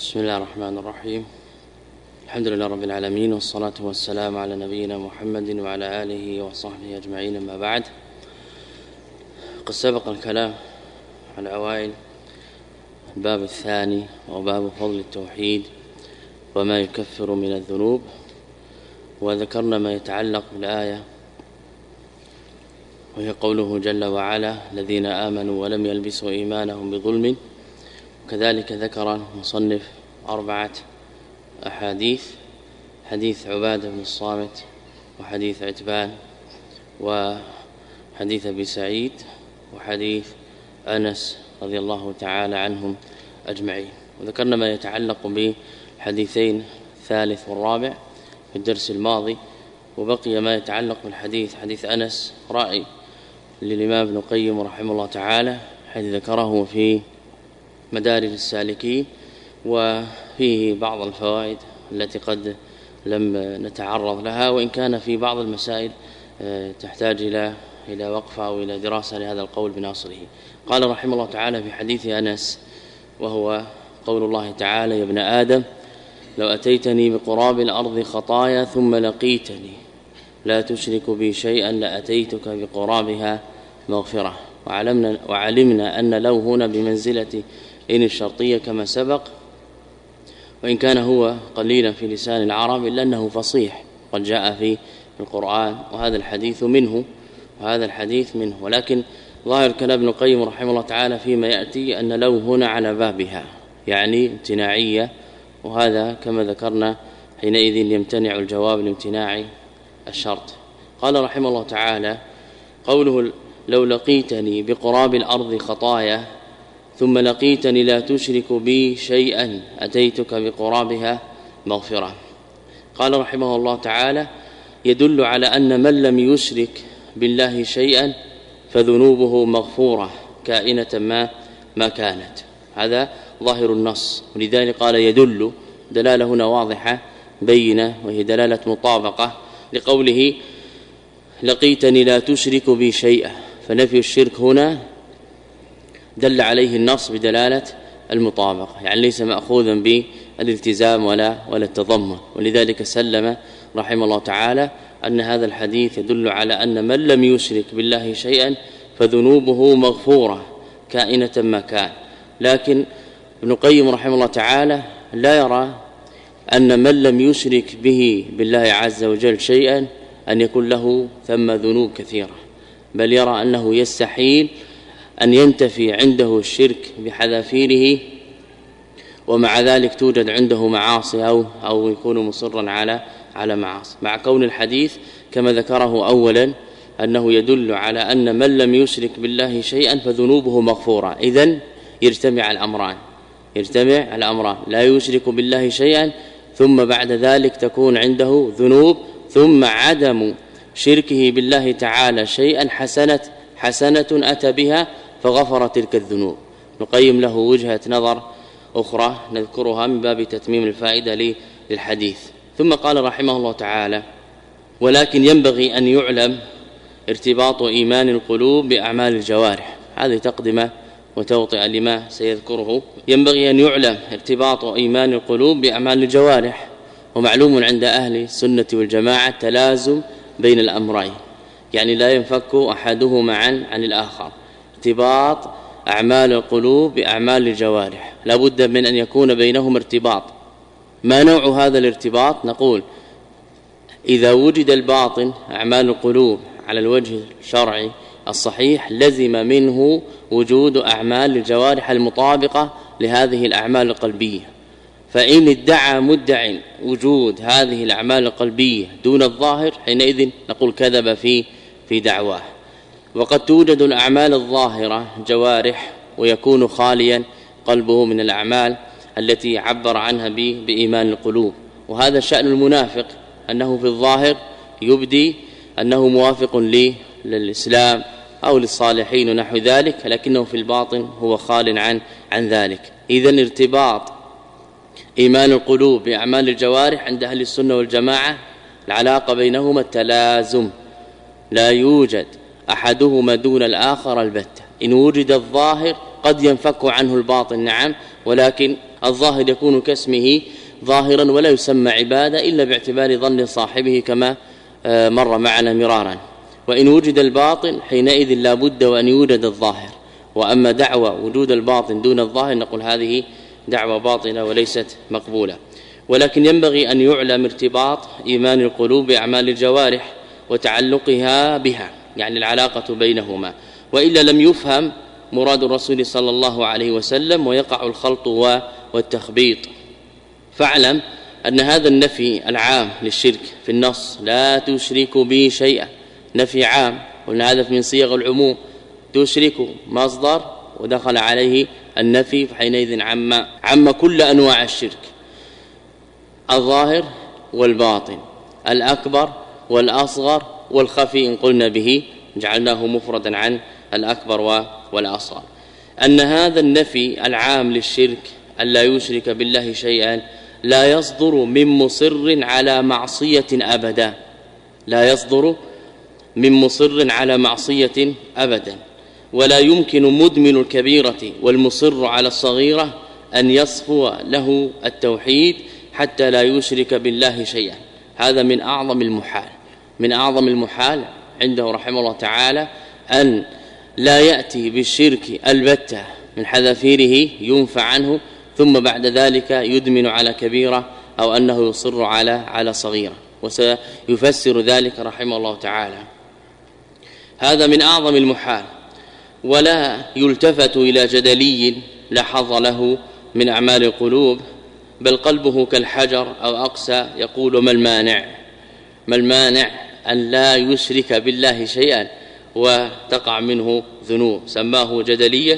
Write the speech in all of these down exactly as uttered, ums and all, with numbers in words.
بسم الله الرحمن الرحيم. الحمد لله رب العالمين، والصلاة والسلام على نبينا محمد وعلى آله وصحبه أجمعين. ما بعد، قد سبق الكلام على أوائل الباب الثاني وباب فضل التوحيد وما يكفر من الذنوب، وذكرنا ما يتعلق بالآية وهي قوله جل وعلا: الذين آمنوا ولم يلبسوا إيمانهم بظلم. وكذلك ذكر المصنف أربعة أحاديث: حديث عبادة بن الصامت، وحديث عتبان، وحديث أبي سعيد، وحديث أنس رضي الله تعالى عنهم أجمعين. وذكرنا ما يتعلق بالحديثين الثالث والرابع في الدرس الماضي، وبقي ما يتعلق بالحديث حديث أنس رأي للإمام ابن القيم رحمه الله تعالى، حيث ذكره في مدارج السالكين، وفيه بعض الفوائد التي قد لم نتعرض لها، وإن كان في بعض المسائل تحتاج إلى إلى وقفة أو إلى دراسة لهذا القول بناصره. قال رحمه الله تعالى في حديث أنس، وهو قول الله تعالى: يا ابن آدم لو أتيتني بقراب الأرض خطايا ثم لقيتني لا تشرك بي شيئا لأتيتك بقرابها مغفرة. وعلمنا, وعلمنا أن لو هنا بمنزلة إن الشرطية كما سبق، وإن كان هو قليلا في لسان العرب إلا أنه فصيح قد جاء في القرآن، وهذا الحديث منه وهذا الحديث منه. ولكن ظاهر كلام ابن القيم رحمه الله تعالى فيما يأتي أن لو هنا على بابها، يعني امتناعية، وهذا كما ذكرنا حينئذ يمتنع الجواب لامتناع الشرط. قال رحمه الله تعالى: قوله لو لقيتني بقراب الأرض خطايا ثم لقيتني لا تشرك بي شيئا أتيتك بقرابها مغفرة. قال رحمه الله تعالى: يدل على أن من لم يشرك بالله شيئا فذنوبه مغفورة كائنة ما ما كانت. هذا ظاهر النص، ولذلك قال يدل، دلالة هنا واضحة بينة، وهي دلالة مطابقة لقوله لقيتني لا تشرك بي شيئا، فنفي الشرك هنا دل عليه النص بدلالة المطابقة، يعني ليس مأخوذا بالالتزام ولا ولا التضمن. ولذلك سلم رحمه الله تعالى أن هذا الحديث يدل على أن من لم يشرك بالله شيئا فذنوبه مغفورة كائنة ما كان. لكن ابن القيم رحمه الله تعالى لا يرى أن من لم يشرك به بالله عز وجل شيئا أن يكون له ثم ذنوب كثيرة، بل يرى أنه يستحيل أن ينتفي عنده الشرك بحذافيره، ومع ذلك توجد عنده معاصي أو أو يكون مصرا على على معاصي، مع كون الحديث كما ذكره أولا أنه يدل على أن من لم يشرك بالله شيئا فذنوبه مغفورة. إذن يجتمع الأمران يجتمع الأمران لا يشرك بالله شيئا ثم بعد ذلك تكون عنده ذنوب، ثم عدم شركه بالله تعالى شيئا حسنة حسنة أتى بها فغفر تلك الذنوب. نقيم له وجهة نظر أخرى نذكرها من باب تتميم الفائدة للحديث. ثم قال رحمه الله تعالى: ولكن ينبغي أن يعلم ارتباط إيمان القلوب بأعمال الجوارح. هذه تقدمة وتوطئة لما سيذكره. ينبغي أن يعلم ارتباط إيمان القلوب بأعمال الجوارح، ومعلوم عند أهل السنة والجماعة تلازم بين الأمرين، يعني لا ينفك أحدهما عن عن الآخر. ارتباط أعمال القلوب بأعمال الجوارح لا بد من أن يكون بينهم ارتباط. ما نوع هذا الارتباط؟ نقول إذا وجد الباطن أعمال القلوب على الوجه الشرعي الصحيح لزم منه وجود أعمال الجوارح المطابقة لهذه الأعمال القلبية. فإن ادعى مدع وجود هذه الأعمال القلبية دون الظاهر حينئذ نقول كذب في في دعواه. وقد توجد الأعمال الظاهرة جوارح ويكون خاليا قلبه من الأعمال التي عبر عنها بإيمان القلوب، وهذا شأن المنافق، أنه في الظاهر يبدي أنه موافق للإسلام أو للصالحين ونحو ذلك، لكنه في الباطن هو خال عن عن ذلك. إذن ارتباط إيمان القلوب بأعمال الجوارح عند أهل السنة والجماعة العلاقة بينهما التلازم، لا يوجد أحدهما دون الآخر البتة. إن وجد الظاهر قد ينفك عنه الباطن، نعم، ولكن الظاهر يكون كاسمه ظاهرا ولا يسمى عبادة إلا باعتبار ظن صاحبه كما مر معنا مرارا. وإن وجد الباطن حينئذ لا بد وأن يوجد الظاهر. وأما دعوى وجود الباطن دون الظاهر نقول هذه دعوى باطنة وليست مقبولة. ولكن ينبغي أن يعلم ارتباط إيمان القلوب بأعمال الجوارح وتعلقها بها، يعني العلاقة بينهما، وإلا لم يفهم مراد الرسول صلى الله عليه وسلم ويقع الخلط والتخبيط. فاعلم أن هذا النفي العام للشرك في النص لا تشرك بي شيئا، نفي عام، قلنا هذا من صيغ العموم، تشرك مصدر ودخل عليه النفي فحينئذ عم عم كل أنواع الشرك، الظاهر والباطن، الأكبر والأصغر والخفي إن قلنا به جعلناه مفردا عن الأكبر والأصغر. أن هذا النفي العام للشرك أن لا يشرك بالله شيئا لا يصدر من مصر على معصية أبدا، لا يصدر من مصر على معصية أبدا، ولا يمكن مدمن الكبيرة والمصر على الصغيرة أن يصفو له التوحيد حتى لا يشرك بالله شيئا. هذا من أعظم المحال، من أعظم المحال عنده رحمه الله تعالى أن لا يأتي بالشرك البتة من حذافيره ينفع عنه ثم بعد ذلك يدمن على كبيرة أو أنه يصر على على صغيرة، وسيفسر ذلك رحمه الله تعالى. هذا من أعظم المحال، ولا يلتفت إلى جدلي لا حظ له من أعمال القلوب، بل قلبه كالحجر أو أقسى يقول ما المانع ما المانع أن لا يشرك بالله شيئا وتقع منه ذنوب. سماه جدليا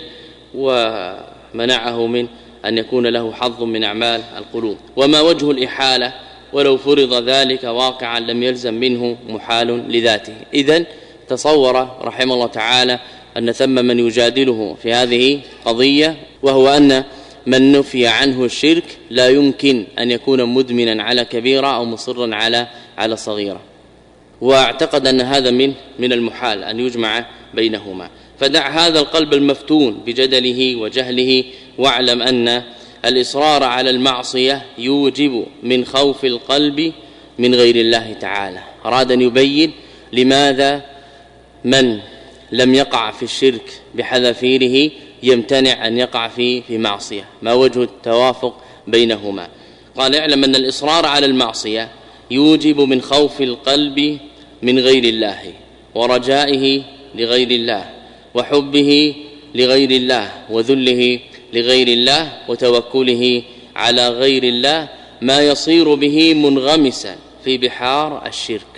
ومنعه من أن يكون له حظ من أعمال القلوب. وما وجه الإحالة ولو فرض ذلك واقعا لم يلزم منه محال لذاته. إذن تصور رحمه الله تعالى أن ثم من يجادله في هذه قضية، وهو أن من نفي عنه الشرك لا يمكن أن يكون مدمنا على كبيرة أو مصرا على على صغيرة، واعتقد أن هذا من من المحال أن يجمع بينهما. فدع هذا القلب المفتون بجدله وجهله، واعلم أن الإصرار على المعصية يوجب من خوف القلب من غير الله تعالى. أراد أن يبين لماذا من لم يقع في الشرك بحذافيره يمتنع أن يقع في في معصية، ما وجه التوافق بينهما. قال اعلم أن الإصرار على المعصية يوجب من خوف القلب من غير الله ورجائه لغير الله وحبه لغير الله وذله لغير الله وتوكله على غير الله ما يصير به منغمسا في بحار الشرك.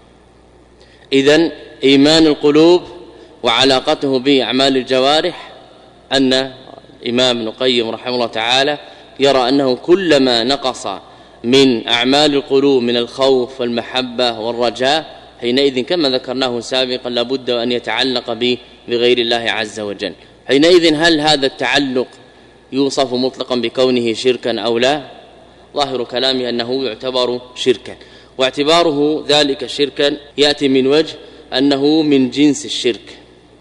إذن إيمان القلوب وعلاقته بأعمال الجوارح، أن الإمام ابن القيم رحمه الله تعالى يرى أنه كلما نقص من أعمال القلوب من الخوف والمحبة والرجاء حينئذ كما ذكرناه سابقا لابد أن يتعلق به بغير الله عز وجل. حينئذ هل هذا التعلق يوصف مطلقا بكونه شركا أو لا؟ ظاهر كلامه أنه يعتبر شركا، واعتباره ذلك شركا يأتي من وجه أنه من جنس الشرك.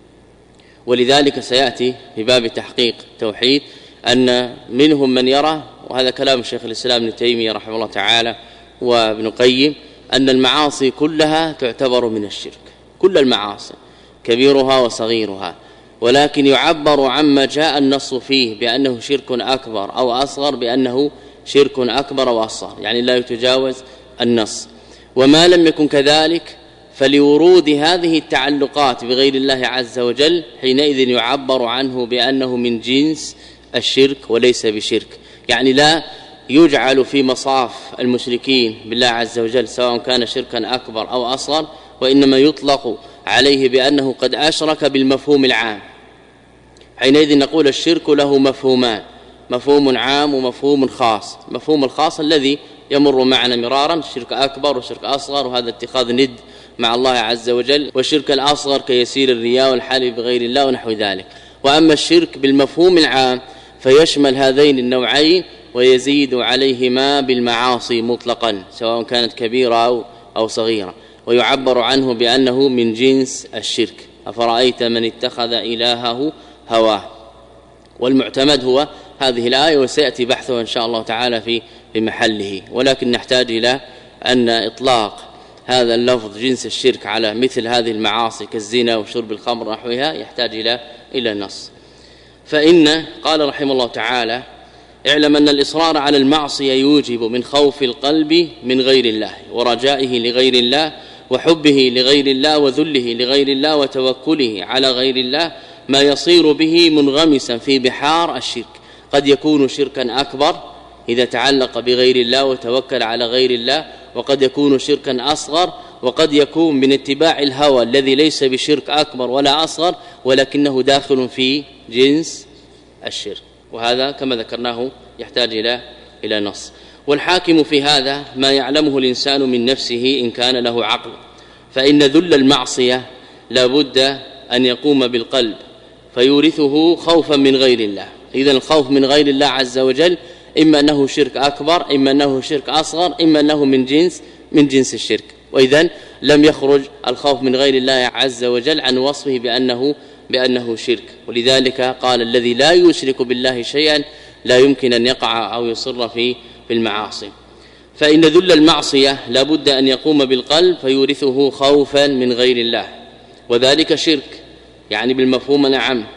ولذلك سيأتي في باب تحقيق توحيد أن منهم من يرى، وهذا كلام الشيخ الإسلام ابن تيمية رحمه الله تعالى وابن قيم، أن المعاصي كلها تعتبر من الشرك، كل المعاصي كبيرها وصغيرها، ولكن يعبر عما جاء النص فيه بأنه شرك أكبر أو أصغر بأنه شرك أكبر وأصغر، يعني لا يتجاوز النص. وما لم يكن كذلك فلورود هذه التعلقات بغير الله عز وجل حينئذ يعبر عنه بأنه من جنس الشرك وليس بشرك، يعني لا يجعل في مصاف المشركين بالله عز وجل سواء كان شركا أكبر أو أصغر، وإنما يطلق عليه بأنه قد أشرك بالمفهوم العام. حينئذ نقول الشرك له مفهومان، مفهوم عام ومفهوم خاص. مفهوم الخاص الذي يمر معنا مرارا، شرك أكبر وشرك أصغر، وهذا اتخاذ ند مع الله عز وجل، والشرك الأصغر كيسير الرياء والحلف بغير الله ونحو ذلك. وأما الشرك بالمفهوم العام فيشمل هذين النوعين ويزيد عليهما بالمعاصي مطلقا سواء كانت كبيرة أو, أو صغيرة، ويعبر عنه بأنه من جنس الشرك. أفرأيت من اتخذ إلهه هواه. والمعتمد هو هذه الآية وسيأتي بحثها إن شاء الله تعالى في في محله. ولكن نحتاج إلى أن إطلاق هذا اللفظ جنس الشرك على مثل هذه المعاصي كالزنا وشرب الخمر ونحوها يحتاج إلى إلى نص. فإن قال رحمه الله تعالى: اعلم أن الإصرار على المعصية يوجب من خوف القلب من غير الله ورجائه لغير الله وحبه لغير الله وذله لغير الله وتوكله على غير الله ما يصير به منغمسا في بحار الشرك. قد يكون شركا أكبر إذا تعلق بغير الله وتوكل على غير الله، وقد يكون شركا أصغر، وقد يكون من اتباع الهوى الذي ليس بشرك أكبر ولا أصغر ولكنه داخل في جنس الشرك، وهذا كما ذكرناه يحتاج إلى إلى نص. والحاكم في هذا ما يعلمه الإنسان من نفسه إن كان له عقل، فإن ذل المعصية لا بد أن يقوم بالقلب فيورثه خوفا من غير الله. إذا الخوف من غير الله عز وجل إما أنه شرك أكبر، إما أنه شرك أصغر، إما أنه من جنس من جنس الشرك. وإذا لم يخرج الخوف من غير الله عز وجل عن وصفه بأنه بأنه شرك. ولذلك قال: الذي لا يشرك بالله شيئا لا يمكن أن يقع أو يصر في في المعاصي. فإن ذل المعصية لا بد أن يقوم بالقلب فيورثه خوفا من غير الله، وذلك شرك يعني بالمفهوم نعم،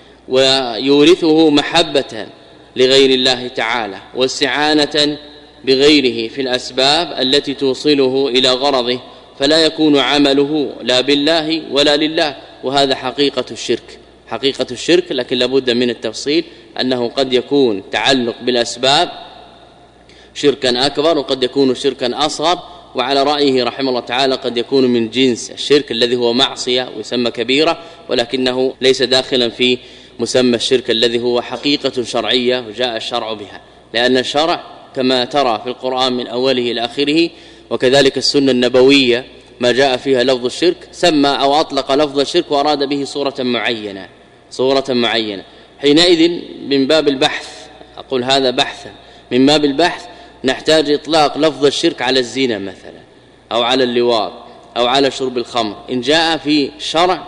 ويورثه محبة لغير الله تعالى واستعانة بغيره في الأسباب التي توصله إلى غرضه، فلا يكون عمله لا بالله ولا لله، وهذا حقيقة الشرك. حقيقة الشرك، لكن لابد من التفصيل أنه قد يكون تعلق بالأسباب شركا أكبر، وقد يكون شركا أصغر، وعلى رأيه رحمه الله تعالى قد يكون من جنس الشرك الذي هو معصية ويسمى كبيرة، ولكنه ليس داخلا في مسمى الشرك الذي هو حقيقة شرعية وجاء الشرع بها، لأن الشرع كما ترى في القرآن من أوله إلى آخره، وكذلك السنة النبوية ما جاء فيها لفظ الشرك سمى أو أطلق لفظ الشرك وأراد به صورة معينة صورة معينة حينئذ من باب البحث، أقول هذا بحثا من باب البحث، نحتاج إطلاق لفظ الشرك على الزنا مثلا أو على اللواط أو على شرب الخمر. إن جاء في الشرع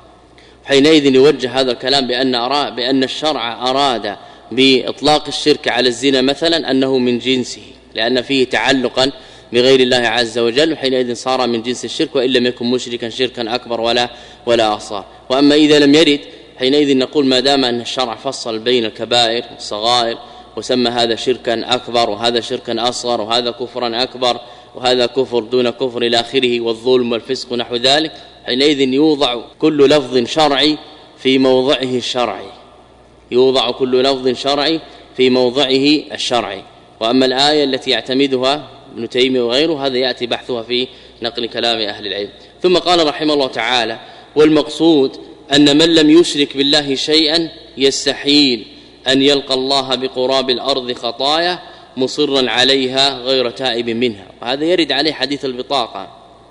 حينئذ يوجه هذا الكلام بأن أرى بأن الشرع أراد بإطلاق الشرك على الزنا مثلا أنه من جنسه، لأن فيه تعلقا بغير الله عز وجل، وحينئذ صار من جنس الشرك وإن لم يكن مشركا شركا أكبر ولا ولا أصغر. وأما إذا لم يرد حينئذ نقول ما دام أن الشرع فصل بين الكبائر والصغائر وسمى هذا شركا أكبر وهذا شركا أصغر وهذا كفرا أكبر وهذا كفر دون كفر إلى آخره والظلم والفسق نحو ذلك، حينئذ يوضع كل لفظ شرعي في موضعه الشرعي يوضع كل لفظ شرعي في موضعه الشرعي. وأما الآية التي يعتمدها ابن تيمية وغيره هذا يأتي بحثها في نقل كلام أهل العلم. ثم قال رحمه الله تعالى: والمقصود أن من لم يشرك بالله شيئا يستحيل أن يلقى الله بقراب الأرض خطايا مصرا عليها غير تائب منها. وهذا يرد عليه حديث البطاقة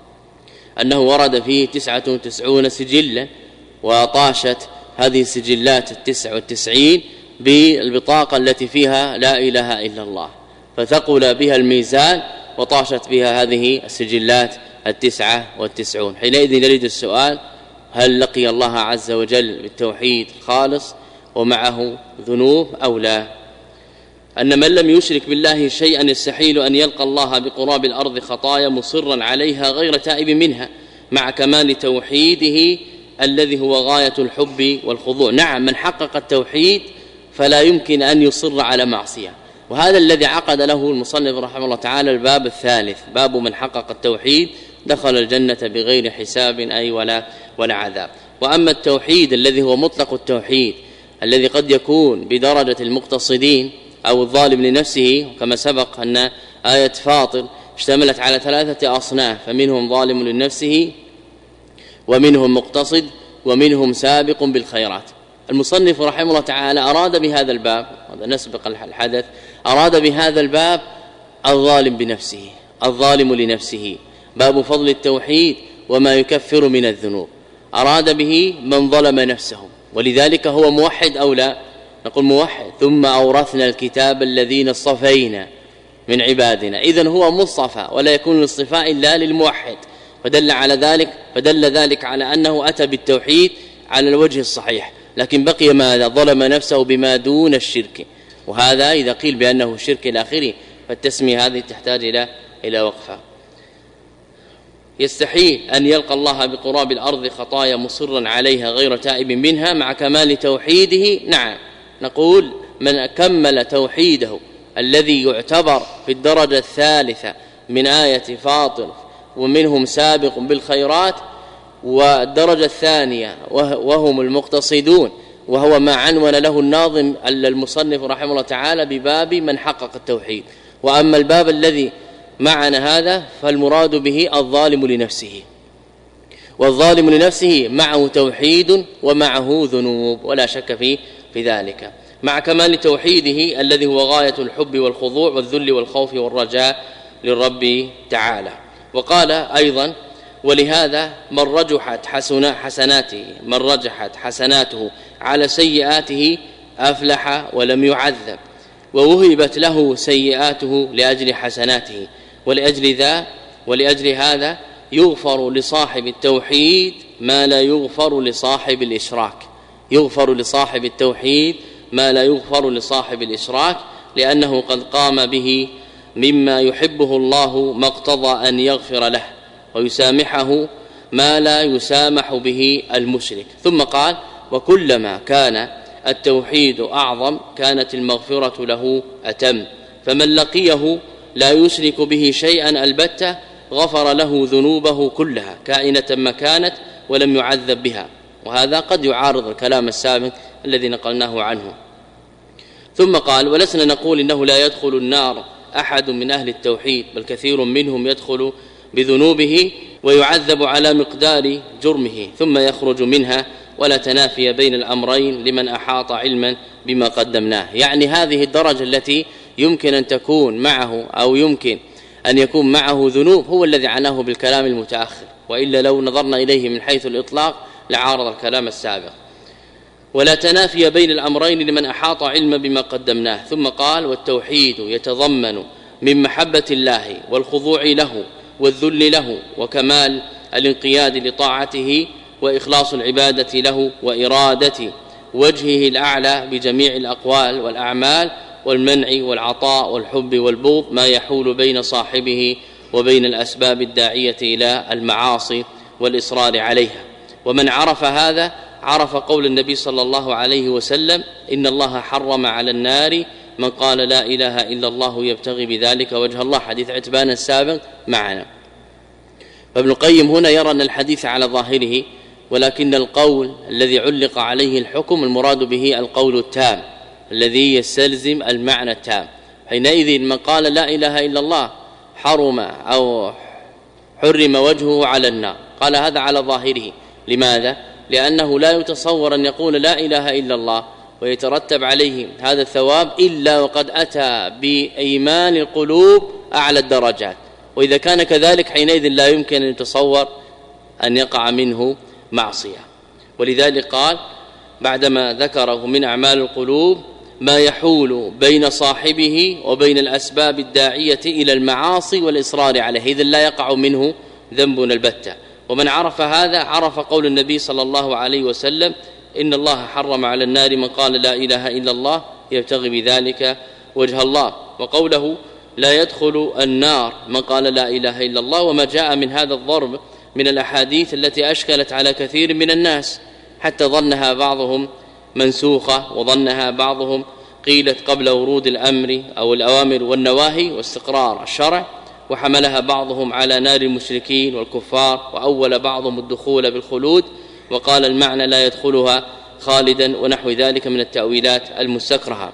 أنه ورد فيه تسعة وتسعون سجلا، وطاشت هذه السجلات التسع والتسعين بالبطاقة التي فيها لا إله إلا الله، فثقل بها الميزان وطاشت بها هذه السجلات التسعة والتسعون. حينئذ يريد السؤال: هل لقي الله عز وجل بالتوحيد الخالص ومعه ذنوب أو لا؟ أن من لم يشرك بالله شيئا يستحيل أن يلقى الله بقراب الأرض خطايا مصرا عليها غير تائب منها مع كمال توحيده الذي هو غاية الحب والخضوع. نعم، من حقق التوحيد فلا يمكن أن يصر على معصية، وهذا الذي عقد له المصنف رحمه الله تعالى الباب الثالث، باب من حقق التوحيد دخل الجنة بغير حساب أي ولا ولا عذاب. وأما التوحيد الذي هو مطلق التوحيد الذي قد يكون بدرجة المقتصدين أو الظالم لنفسه، كما سبق أن آية فاطر اشتملت على ثلاثة أصناف، فمنهم ظالم لنفسه ومنهم مقتصد ومنهم سابق بالخيرات. المصنف رحمه الله تعالى أراد بهذا الباب، هذا نسبق الحدث، أراد بهذا الباب الظالم بنفسه الظالم لنفسه، باب فضل التوحيد وما يكفر من الذنوب. أراد به من ظلم نفسه، ولذلك هو موحد أو لا؟ نقول موحد. ثم أورثنا الكتاب الذين اصطفينا من عبادنا، إذن هو مصطفى ولا يكون الاصطفاء إلا للموحد، فدل على ذلك فدل ذلك على أنه أتى بالتوحيد على الوجه الصحيح، لكن بقي ماذا؟ ظلم نفسه بما دون الشرك. وهذا إذا قيل بأنه شرك إلى آخره فالتسمية هذه تحتاج إلى إلى وقفة. يستحيل أن يلقى الله بقراب الأرض خطايا مصرا عليها غير تائب منها مع كمال توحيده. نعم نقول من كمل توحيده الذي يعتبر في الدرجة الثالثة من آية فاطر ومنهم سابق بالخيرات، والدرجة الثانية وهم المقتصدون، وهو ما عنون له الناظم المصنف رحمه الله تعالى بباب من حقق التوحيد. وأما الباب الذي معنا هذا فالمراد به الظالم لنفسه، والظالم لنفسه معه توحيد ومعه ذنوب ولا شك في في ذلك، مع كمال توحيده الذي هو غاية الحب والخضوع والذل والخوف والرجاء للرب تعالى. وقال أيضا ولهذا من رجحت حسناته من رجحت حسناته على سيئاته أفلح ولم يعذب، ووهبت له سيئاته لأجل حسناته، ولأجل ذا ولأجل هذا يغفر لصاحب التوحيد ما لا يغفر لصاحب الإشراك، يغفر لصاحب التوحيد ما لا يغفر لصاحب الإشراك، لأنه قد قام به مما يحبه الله ما اقتضى أن يغفر له ويسامحه ما لا يسامح به المشرك. ثم قال وكلما كان التوحيد أعظم كانت المغفرة له أتم، فمن لقيه لا يشرك به شيئا البتة غفر له ذنوبه كلها كائنة ما كانت ولم يعذب بها. وهذا قد يعارض الكلام السابق الذي نقلناه عنه. ثم قال ولسنا نقول إنه لا يدخل النار أحد من أهل التوحيد، بل كثير منهم يدخل بذنوبه ويعذب على مقدار جرمه ثم يخرج منها، ولا تنافي بين الأمرين لمن أحاط علما بما قدمناه. يعني هذه الدرجة التي يمكن أن تكون معه أو يمكن أن يكون معه ذنوب هو الذي عناه بالكلام المتأخر، وإلا لو نظرنا إليه من حيث الإطلاق لعارض الكلام السابق. ولا تنافي بين الأمرين لمن أحاط علما بما قدمناه. ثم قال والتوحيد يتضمن من محبة الله والخضوع له والذل له وكمال الانقياد لطاعته وإخلاص العبادة له وإرادة وجهه الأعلى بجميع الأقوال والأعمال والمنع والعطاء والحب والبغض ما يحول بين صاحبه وبين الأسباب الداعية إلى المعاصي والإصرار عليها. ومن عرف هذا عرف قول النبي صلى الله عليه وسلم إن الله حرم على النار من قال لا إله إلا الله يبتغي بذلك وجه الله، حديث عتبان السابق معنا. فابن القيم هنا يرى أن الحديث على ظاهره، ولكن القول الذي علق عليه الحكم المراد به القول التام الذي يستلزم المعنى التام. حينئذ من قال لا إله إلا الله حرم أو حرم وجهه على النار، قال هذا على ظاهره. لماذا؟ لأنه لا يتصور أن يقول لا إله إلا الله ويترتب عليه هذا الثواب إلا وقد أتى بإيمان القلوب أعلى الدرجات، وإذا كان كذلك حينئذ لا يمكن أن يتصور أن يقع منه معصية. ولذلك قال بعدما ذكره من أعمال القلوب ما يحول بين صاحبه وبين الأسباب الداعية إلى المعاصي والإصرار عليه، إذن لا يقع منه ذنب البتة. ومن عرف هذا عرف قول النبي صلى الله عليه وسلم إن الله حرم على النار من قال لا إله إلا الله يبتغي بذلك وجه الله، وقوله لا يدخل النار من قال لا إله إلا الله، وما جاء من هذا الضرب من الأحاديث التي أشكلت على كثير من الناس حتى ظنها بعضهم منسوخة، وظنها بعضهم قيلت قبل ورود الأمر أو الأوامر والنواهي واستقرار الشرع، وحملها بعضهم على نار المشركين والكفار، وأول بعضهم الدخول بالخلود وقال المعنى لا يدخلها خالدا ونحو ذلك من التأويلات المستكرهة.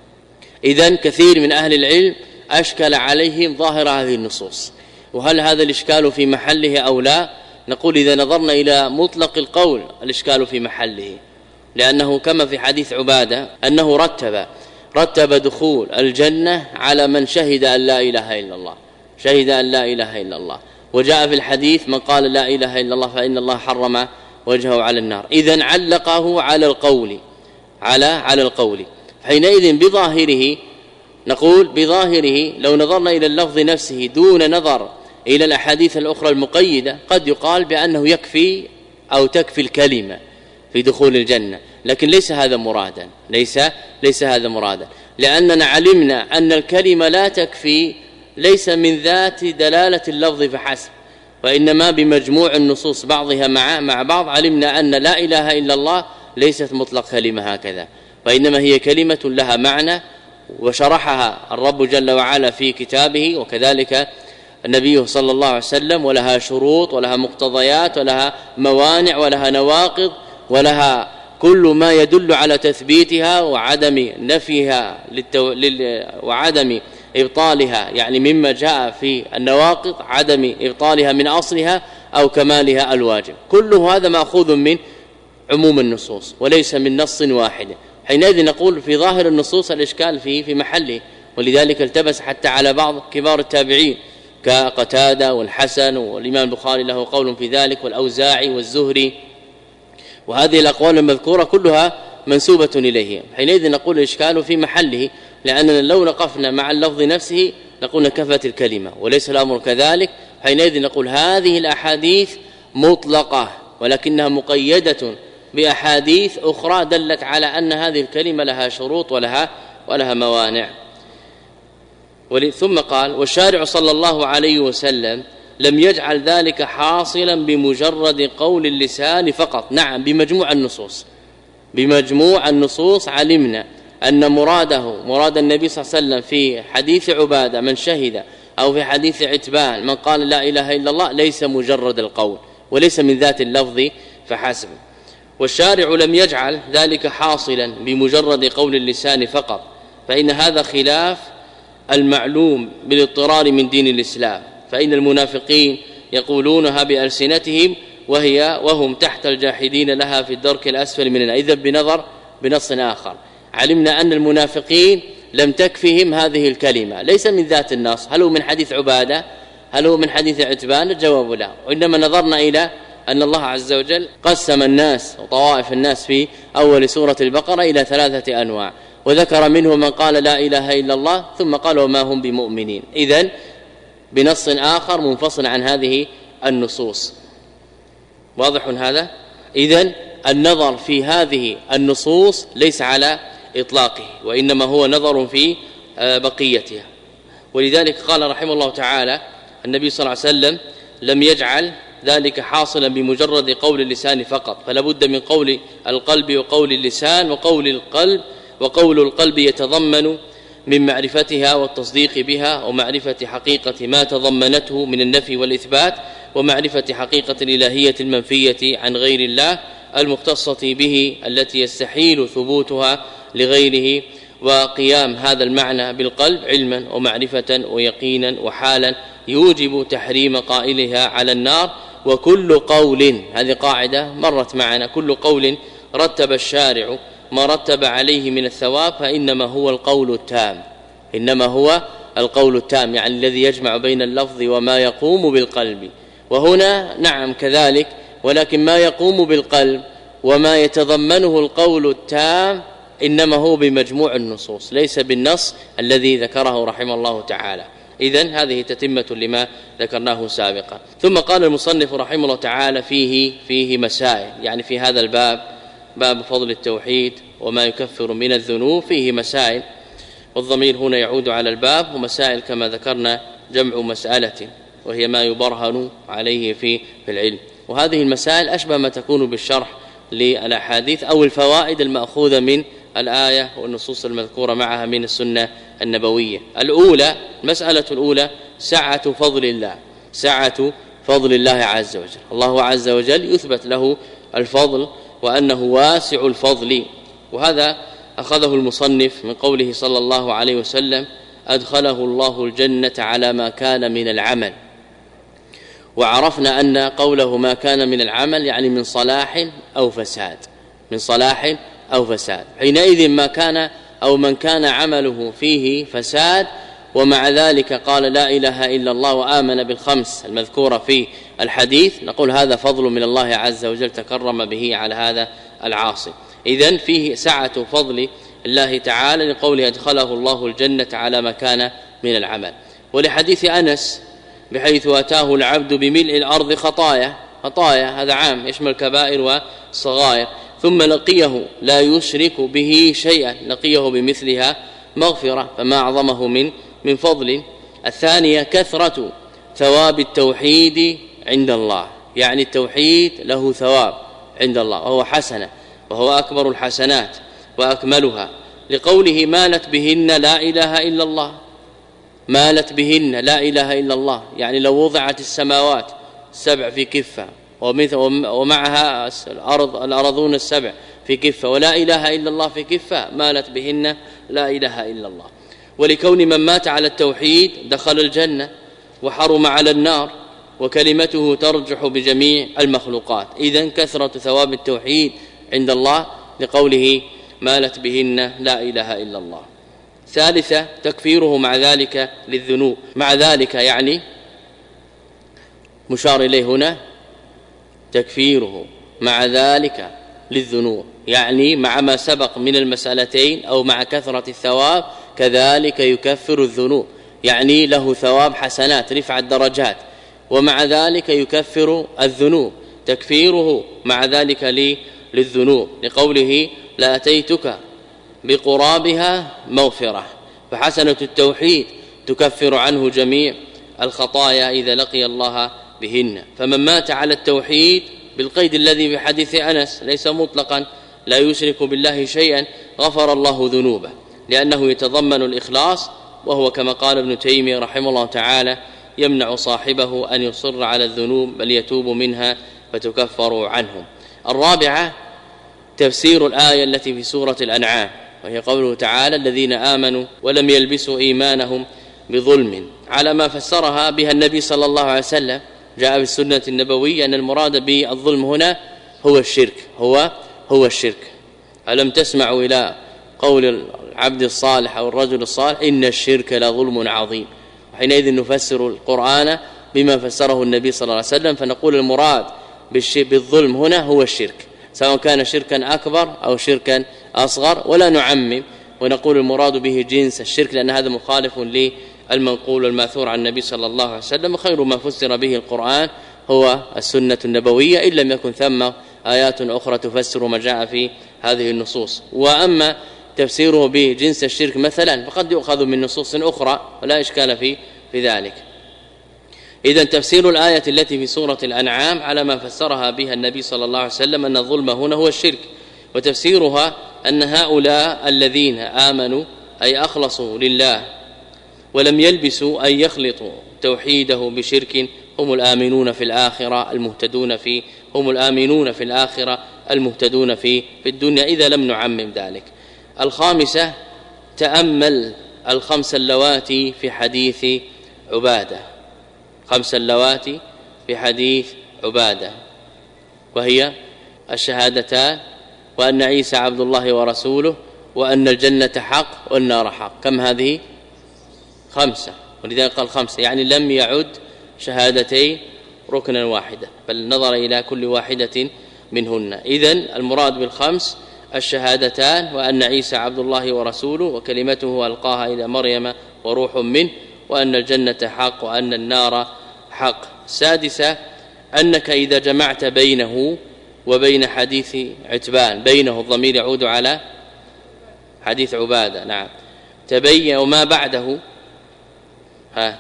إذن كثير من أهل العلم أشكل عليهم ظاهر هذه النصوص، وهل هذا الإشكال في محله أو لا؟ نقول إذا نظرنا إلى مطلق القول الإشكال في محله، لأنه كما في حديث عبادة أنه رتب رتب دخول الجنة على من شهد أن لا إله إلا الله، شهد أن لا إله إلا الله، وجاء في الحديث من قال لا إله إلا الله فإن الله حرم وجهه على النار. إذن علقه على القول على على القول حينئذ بظاهره نقول بظاهره لو نظرنا إلى اللفظ نفسه دون نظر إلى الأحاديث الأخرى المقيدة قد يقال بأنه يكفي أو تكفي الكلمة في دخول الجنة، لكن ليس هذا مرادا، ليس ليس هذا مرادا. لأننا علمنا أن الكلمة لا تكفي ليس من ذات دلالة اللفظ فحسب، وإنما بمجموع النصوص بعضها مع مع بعض. علمنا أن لا إله إلا الله ليست مطلق كلمة هكذا، وإنما هي كلمة لها معنى، وشرحها الرب جل وعلا في كتابه، وكذلك النبي صلى الله عليه وسلم، ولها شروط ولها مقتضيات ولها موانع ولها نواقض ولها كل ما يدل على تثبيتها وعدم نفيها للتو... لل... وعدم إبطالها، يعني مما جاء في النواقض عدم إبطالها من أصلها أو كمالها الواجب. كل هذا مأخوذ من عموم النصوص وليس من نص واحد. حينئذ نقول في ظاهر النصوص الإشكال فيه في محله، ولذلك التبس حتى على بعض كبار التابعين كقتادة والحسن، والإمام البخاري له قول في ذلك، والأوزاعي والزهري، وهذه الأقوال المذكورة كلها منسوبة إليه. حينئذ نقول الإشكال في محله، لأننا لو نقفنا مع اللفظ نفسه نقول كفت الكلمة، وليس الأمر كذلك. حينئذ نقول هذه الأحاديث مطلقة، ولكنها مقيدة بأحاديث أخرى دلت على أن هذه الكلمة لها شروط ولها ولها موانع. ثم قال: والشارع صلى الله عليه وسلم لم يجعل ذلك حاصلا بمجرد قول اللسان فقط. نعم، بمجموع النصوص، بمجموع النصوص علمنا أن مراده مراد النبي صلى الله عليه وسلم في حديث عبادة من شهد، أو في حديث عتبان من قال لا إله إلا الله، ليس مجرد القول وليس من ذات اللفظ فحسب. والشارع لم يجعل ذلك حاصلا بمجرد قول اللسان فقط، فإن هذا خلاف المعلوم بالاضطرار من دين الإسلام، فإن المنافقين يقولونها بألسنتهم وهي وهم تحت الجاحدين لها في الدرك الأسفل من النار. إذا بنظر بنص آخر علمنا أن المنافقين لم تكفهم هذه الكلمة، ليس من ذات النص. هل هو من حديث عبادة؟ هل هو من حديث عتبان؟ الجواب لا. وإنما نظرنا إلى أن الله عز وجل قسم الناس وطوائف الناس في أول سورة البقرة إلى ثلاثة أنواع، وذكر منهم من قال لا إله إلا الله، ثم قال وما هم بمؤمنين. إذن بنص آخر منفصل عن هذه النصوص. واضح هذا؟ إذن النظر في هذه النصوص ليس على إطلاقه، وإنما هو نظر في بقيتها. ولذلك قال رحمه الله تعالى النبي صلى الله عليه وسلم لم يجعل ذلك حاصلا بمجرد قول اللسان فقط، فلا بد من قول القلب وقول اللسان وقول القلب. وقول القلب يتضمن من معرفتها والتصديق بها، ومعرفة حقيقة ما تضمنته من النفي والإثبات، ومعرفة حقيقة الإلهية المنفية عن غير الله المختصة به التي يستحيل ثبوتها لغيره، وقيام هذا المعنى بالقلب علما ومعرفة ويقينا وحالا يوجب تحريم قائلها على النار. وكل قول، هذه قاعدة مرت معنا، كل قول رتب الشارع ما رتب عليه من الثواب فإنما هو القول التام، إنما هو القول التام، يعني الذي يجمع بين اللفظ وما يقوم بالقلب. وهنا نعم كذلك، ولكن ما يقوم بالقلب وما يتضمنه القول التام إنما هو بمجموع النصوص، ليس بالنص الذي ذكره رحمه الله تعالى. إذن هذه تتمة لما ذكرناه سابقا. ثم قال المصنف رحمه الله تعالى فيه فيه مسائل، يعني في هذا الباب، باب فضل التوحيد وما يكفر من الذنوب، فيه مسائل، والضمير هنا يعود على الباب. ومسائل كما ذكرنا جمع مسألة، وهي ما يبرهن عليه في في العلم. وهذه المسائل أشبه ما تكون بالشرح للأحاديث أو الفوائد المأخوذة من الآية والنصوص المذكورة معها من السنة النبوية. الأولى، المسألة الأولى سعة فضل الله، سعة فضل الله عز وجل. الله عز وجل يثبت له الفضل وأنه واسع الفضل، وهذا أخذه المصنف من قوله صلى الله عليه وسلم أدخله الله الجنة على ما كان من العمل. وعرفنا أن قوله ما كان من العمل يعني من صلاح أو فساد، من صلاح أو فساد. حينئذ ما كان أو من كان عمله فيه فساد ومع ذلك قال لا إله إلا الله وآمن بالخمس المذكورة في الحديث، نقول هذا فضل من الله عز وجل تكرم به على هذا العاصي. إذن فيه سعة فضل الله تعالى لقوله أدخله الله الجنة على ما كان من العمل. ولحديث أنس بحيث أتاه العبد بملء الأرض خطايا، خطايا هذا عام يشمل كبائر وصغائر، ثم لقيه لا يشرك به شيئا، لقيه بمثلها مغفرة، فما أعظمه من من فضل. الثانية كثرة ثواب التوحيد عند الله، يعني التوحيد له ثواب عند الله وهو حسنة، وهو أكبر الحسنات وأكملها، لقوله مالت بهن لا إله إلا الله. مالت بهن لا إله إلا الله، يعني لو وضعت السماوات السبع في كفة ومعها الأرض الأرضون السبع في كفة ولا إله إلا الله في كفة، مالت بهن لا إله إلا الله. ولكون من مات على التوحيد دخل الجنة وحرم على النار، وكلمته ترجح بجميع المخلوقات. إذن كثرة ثواب التوحيد عند الله لقوله مالت بهن لا إله إلا الله. ثالثة تكفيره مع ذلك للذنوب، مع ذلك يعني مشار إليه هنا تكفيره مع ذلك للذنوب، يعني مع ما سبق من المسألتين أو مع كثرة الثواب كذلك يكفر الذنوب، يعني له ثواب حسنات رفع الدرجات، ومع ذلك يكفر الذنوب. تكفيره مع ذلك للذنوب لقوله لأتيتك بقرابها مغفرة، فحسنة التوحيد تكفر عنه جميع الخطايا إذا لقي الله بهن. فمن مات على التوحيد بالقيد الذي في حديث أنس ليس مطلقا لا يشرك بالله شيئا غفر الله ذنوبه، لأنه يتضمن الإخلاص، وهو كما قال ابن تيمية رحمه الله تعالى يمنع صاحبه أن يصر على الذنوب بل يتوب منها فتكفر عنهم. الرابعة تفسير الآية التي في سورة الأنعام، وهي قوله تعالى الذين آمنوا ولم يلبسوا إيمانهم بظلم، على ما فسرها بها النبي صلى الله عليه وسلم. جاء بالسنة النبوية أن المراد بالظلم هنا هو الشرك، هو هو الشرك. ألم تسمعوا إلى قول العبد الصالح أو الرجل الصالح إن الشرك لظلم عظيم؟ وحينئذ نفسر القرآن بما فسره النبي صلى الله عليه وسلم، فنقول المراد بالظلم هنا هو الشرك، سواء كان شركا أكبر أو شركا أصغر، ولا نعمم ونقول المراد به جنس الشرك، لأن هذا مخالف للمنقول والماثور عن النبي صلى الله عليه وسلم. وخير ما فسر به القرآن هو السنة النبوية، إن لم يكن ثم آيات أخرى تفسر ما جاء في هذه النصوص. وأما تفسيره بجنس الشرك مثلا فقد يؤخذ من نصوص أخرى ولا إشكال في في ذلك. إذن تفسير الآية التي في سورة الأنعام على ما فسرها بها النبي صلى الله عليه وسلم أن الظلم هنا هو الشرك، وتفسيرها أن هؤلاء الذين آمنوا أي أخلصوا لله ولم يلبسوا أي يخلطوا توحيده بشرك هم الآمنون في الآخرة المهتدون في هم الآمنون في الآخرة المهتدون في في الدنيا، إذا لم نعمم ذلك. الخامسة تأمل الخمس اللواتي في حديث عبادة، خمس اللواتي في حديث عبادة، وهي الشهادتان وأن عيسى عبد الله ورسوله وأن الجنة حق والنار حق. كم هذه؟ خمسة، ولذلك قال خمسة، يعني لم يعد شهادتين ركنا واحدا بل نظر إلى كل واحدة منهن. إذن المراد بالخمس الشهادتان وأن عيسى عبد الله ورسوله وكلمته ألقاها إلى مريم وروح منه وأن الجنة حق وأن النار حق. السادسة أنك إذا جمعت بينه وبين حديث عتبان، بينه الضمير يعود على حديث عبادة، نعم، تبين وما بعده ها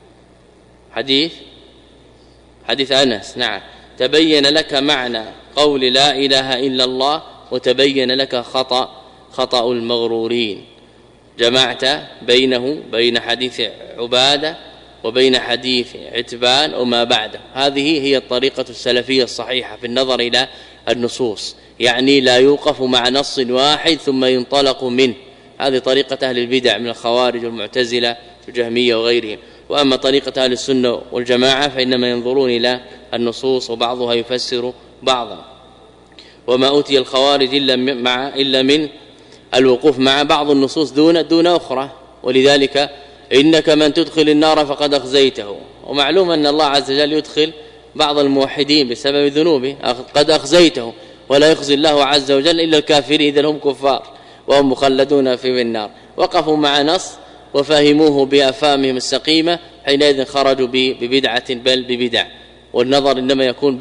حديث حديث أنس، نعم، تبين لك معنى قول لا إله إلا الله وتبين لك خطأ خطأ المغرورين. جمعت بينه بين حديث عبادة وبين حديث عتبان وما بعده. هذه هي الطريقة السلفية الصحيحة في النظر إلى النصوص، يعني لا يوقف مع نص واحد ثم ينطلق منه. هذه طريقة أهل البدع من الخوارج والمعتزلة والجهمية وغيرهم. وأما طريقة أهل السنة والجماعة فإنما ينظرون إلى النصوص وبعضها يفسر بعضا. وما أوتي الخوارج إلا مع إلا من الوقوف مع بعض النصوص دون دون أخرى. ولذلك إنك من تدخل النار فقد أخزيته، ومعلوم أن الله عز وجل يدخل بعض الموحدين بسبب ذنوبه قد أخزيته، ولا يخزي الله عز وجل إلا الكافرين إذا هم كفار وهم مخلدون في النار. وقفوا مع نص وفهموه بأفهامهم السقيمة، حينئذ خرجوا ببدعة بل ببدع. والنظر إنما يكون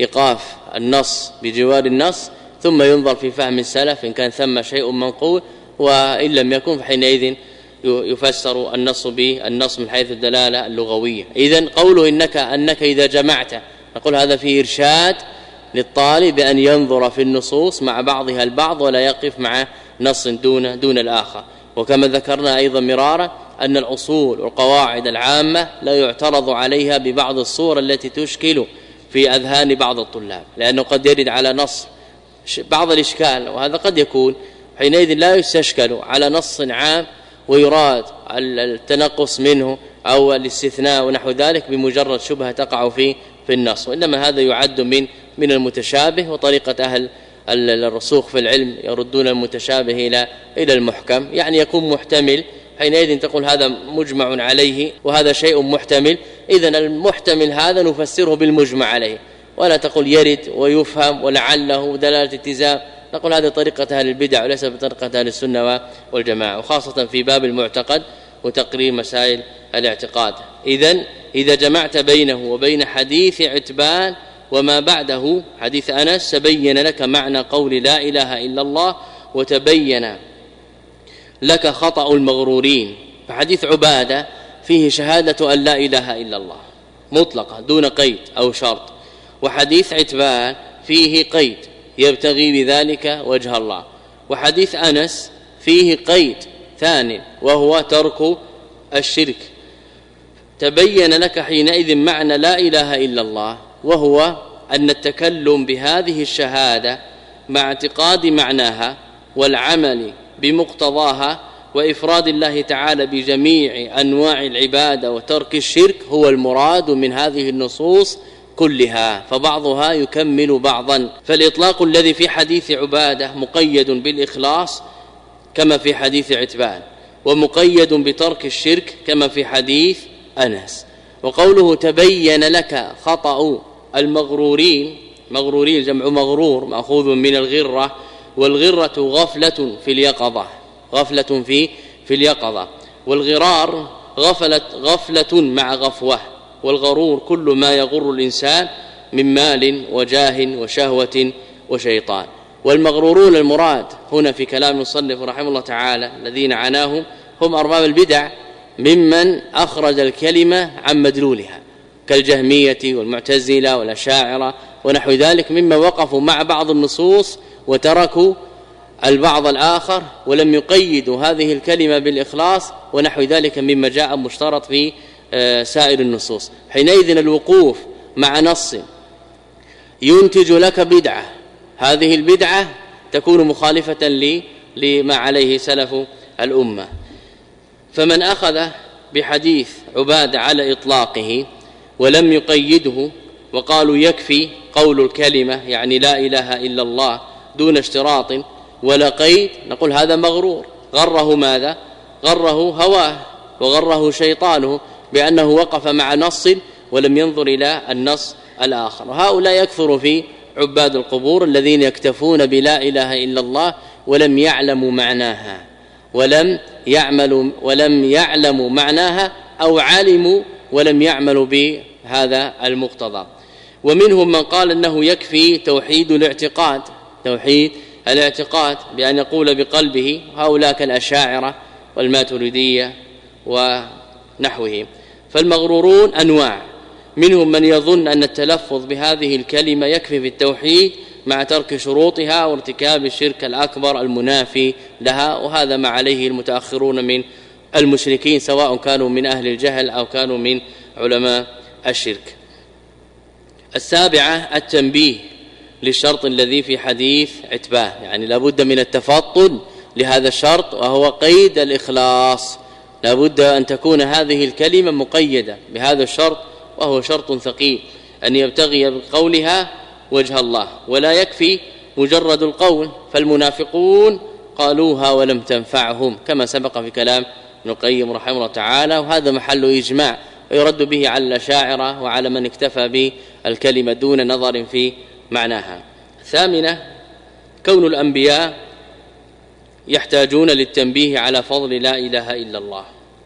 بإيقاف النص بجوار النص، ثم ينظر في فهم السلف إن كان ثم شيء منقول وإن لم يكن فحينئذ يفسر النص بالنص من حيث الدلالة اللغوية. إذن قوله إنك أنك إذا جمعت، نقول هذا فيه إرشاد للطالب بأن ينظر في النصوص مع بعضها البعض ولا يقف مع نص دون دون الآخر. وكما ذكرنا أيضا مرارا أن الأصول والقواعد العامة لا يعترض عليها ببعض الصور التي تشكل في أذهان بعض الطلاب، لأنه قد يرد على نص بعض الإشكال، وهذا قد يكون حينئذ لا يستشكل على نص عام ويراد التنقص منه أو الاستثناء ونحو ذلك بمجرد شبهة تقع في في النص، وإنما هذا يعد من من المتشابه. وطريقة أهل الرسوخ في العلم يردون المتشابه إلى إلى المحكم، يعني يكون محتمل، حينئذ تقول هذا مجمع عليه وهذا شيء محتمل، إذن المحتمل هذا نفسره بالمجمع عليه، ولا تقول يرد ويفهم ولعله دلالة التزام، نقول هذه طريقة أهل البدع وليس بطريقة أهل السنة والجماعة، وخاصة في باب المعتقد وتقرير مسائل الاعتقاد. إذن إذا جمعت بينه وبين حديث عتبان وما بعده حديث أنس تبين لك معنى قول لا إله إلا الله، وتبين لك خطأ المغرورين. فحديث عبادة فيه شهادة أن لا إله إلا الله مطلقة دون قيد أو شرط، وحديث عتبان فيه قيد يبتغي بذلك وجه الله، وحديث أنس فيه قيد ثاني وهو ترك الشرك. تبين لك حينئذ معنى لا إله إلا الله، وهو أن التكلم بهذه الشهادة مع اعتقاد معناها والعمل بمقتضاها وإفراد الله تعالى بجميع أنواع العبادة وترك الشرك هو المراد من هذه النصوص كلها، فبعضها يكمل بعضا. فالإطلاق الذي في حديث عبادة مقيد بالإخلاص كما في حديث عتبان، ومقيد بترك الشرك كما في حديث أنس. وقوله تبين لك خطأ المغرورين، مغرورين جمع مغرور مأخوذ من الغرة، والغرة غفلة في اليقظة، غفلة في في اليقظة، والغرار غفلة غفلة مع غفوة، والغرور كل ما يغر الإنسان من مال وجاه وشهوة وشيطان. والمغرورون المراد هنا في كلام المصنف رحمه الله تعالى الذين عناهم هم أرباب البدع ممن أخرج الكلمة عن مدلولها كالجهمية والمعتزلة والأشاعرة ونحو ذلك، مما وقفوا مع بعض النصوص وتركوا البعض الآخر ولم يقيدوا هذه الكلمة بالإخلاص ونحو ذلك مما جاء مشترط في سائر النصوص. حينئذ الوقوف مع نص ينتج لك بدعة، هذه البدعة تكون مخالفة لما عليه سلف الأمة. فمن أخذ بحديث عبادة على إطلاقه ولم يقيده وقالوا يكفي قول الكلمة يعني لا إله إلا الله دون اشتراط ولا قيد، نقول هذا مغرور، غره ماذا؟ غره هواه وغره شيطانه بأنه وقف مع نص ولم ينظر إلى النص الآخر. وهؤلاء يكثر في عباد القبور الذين يكتفون بلا إله إلا الله ولم يعلموا معناها ولم يعملوا ولم يعلموا معناها أو علموا ولم يعملوا بهذا المقتضى. ومنهم من قال أنه يكفي توحيد الاعتقاد، توحيد الاعتقاد بأن يقول بقلبه، هؤلاء كالأشاعرة والماتريدية ونحوهم. فالمغرورون أنواع، منهم من يظن أن التلفظ بهذه الكلمة يكفي في التوحيد مع ترك شروطها وارتكاب الشرك الأكبر المنافي لها، وهذا ما عليه المتأخرون من المشركين سواء كانوا من أهل الجهل أو كانوا من علماء الشرك. السابعة التنبيه للشرط الذي في حديث عتبان، يعني لابد من التفطن لهذا الشرط وهو قيد الإخلاص، لابد أن تكون هذه الكلمة مقيدة بهذا الشرط وهو شرط ثقيل، أن يبتغي بقولها وجه الله، ولا يكفي مجرد القول، فالمنافقون قالوها ولم تنفعهم كما سبق في كلام ابن القيم رحمه الله تعالى، وهذا محل إجماع ويرد به على الأشاعرة وعلى من اكتفى بالكلمة دون نظر في معناها. ثامنة كون الأنبياء يحتاجون للتنبيه على فضل لا إله إلا الله،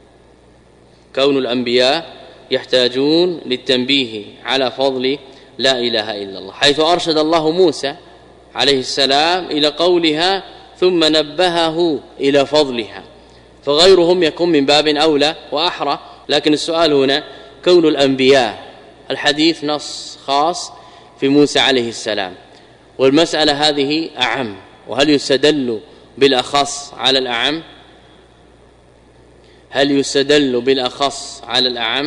كون الأنبياء يحتاجون للتنبيه على فضل لا إله إلا الله، حيث أرشد الله موسى عليه السلام إلى قولها ثم نبهه إلى فضلها، فغيرهم يكون من باب أولى وأحرى. لكن السؤال هنا كون الأنبياء، الحديث نص خاص في موسى عليه السلام، والمسألة هذه أعم، وهل يستدل بالأخص على الأعم؟ هل يستدل بالأخص على الأعم؟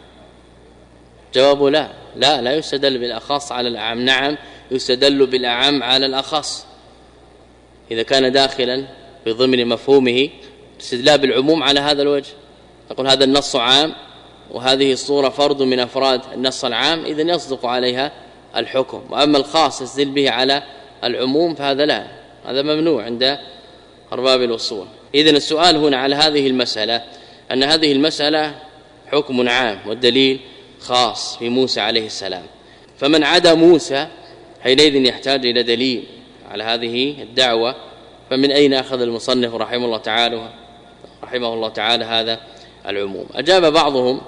جواب لا، لا لا يستدل بالأخص على الأعم. نعم يستدل بالأعم على الأخص إذا كان داخلا بضمن مفهومه. استدلال بالعموم على هذا الوجه، نقول هذا النص عام وهذه الصورة فرد من أفراد النص العام، إذن يصدق عليها الحكم. وأما الخاص يستدل به على العموم فهذا لا، هذا ممنوع عند أرباب الأصول. إذن السؤال هنا على هذه المسألة أن هذه المسألة حكم عام والدليل خاص في موسى عليه السلام، فمن عدا موسى حينئذ يحتاج إلى دليل على هذه الدعوة. فمن أين أخذ المصنف رحمه الله تعالى رحمه الله تعالى هذا العموم؟ أجاب بعضهم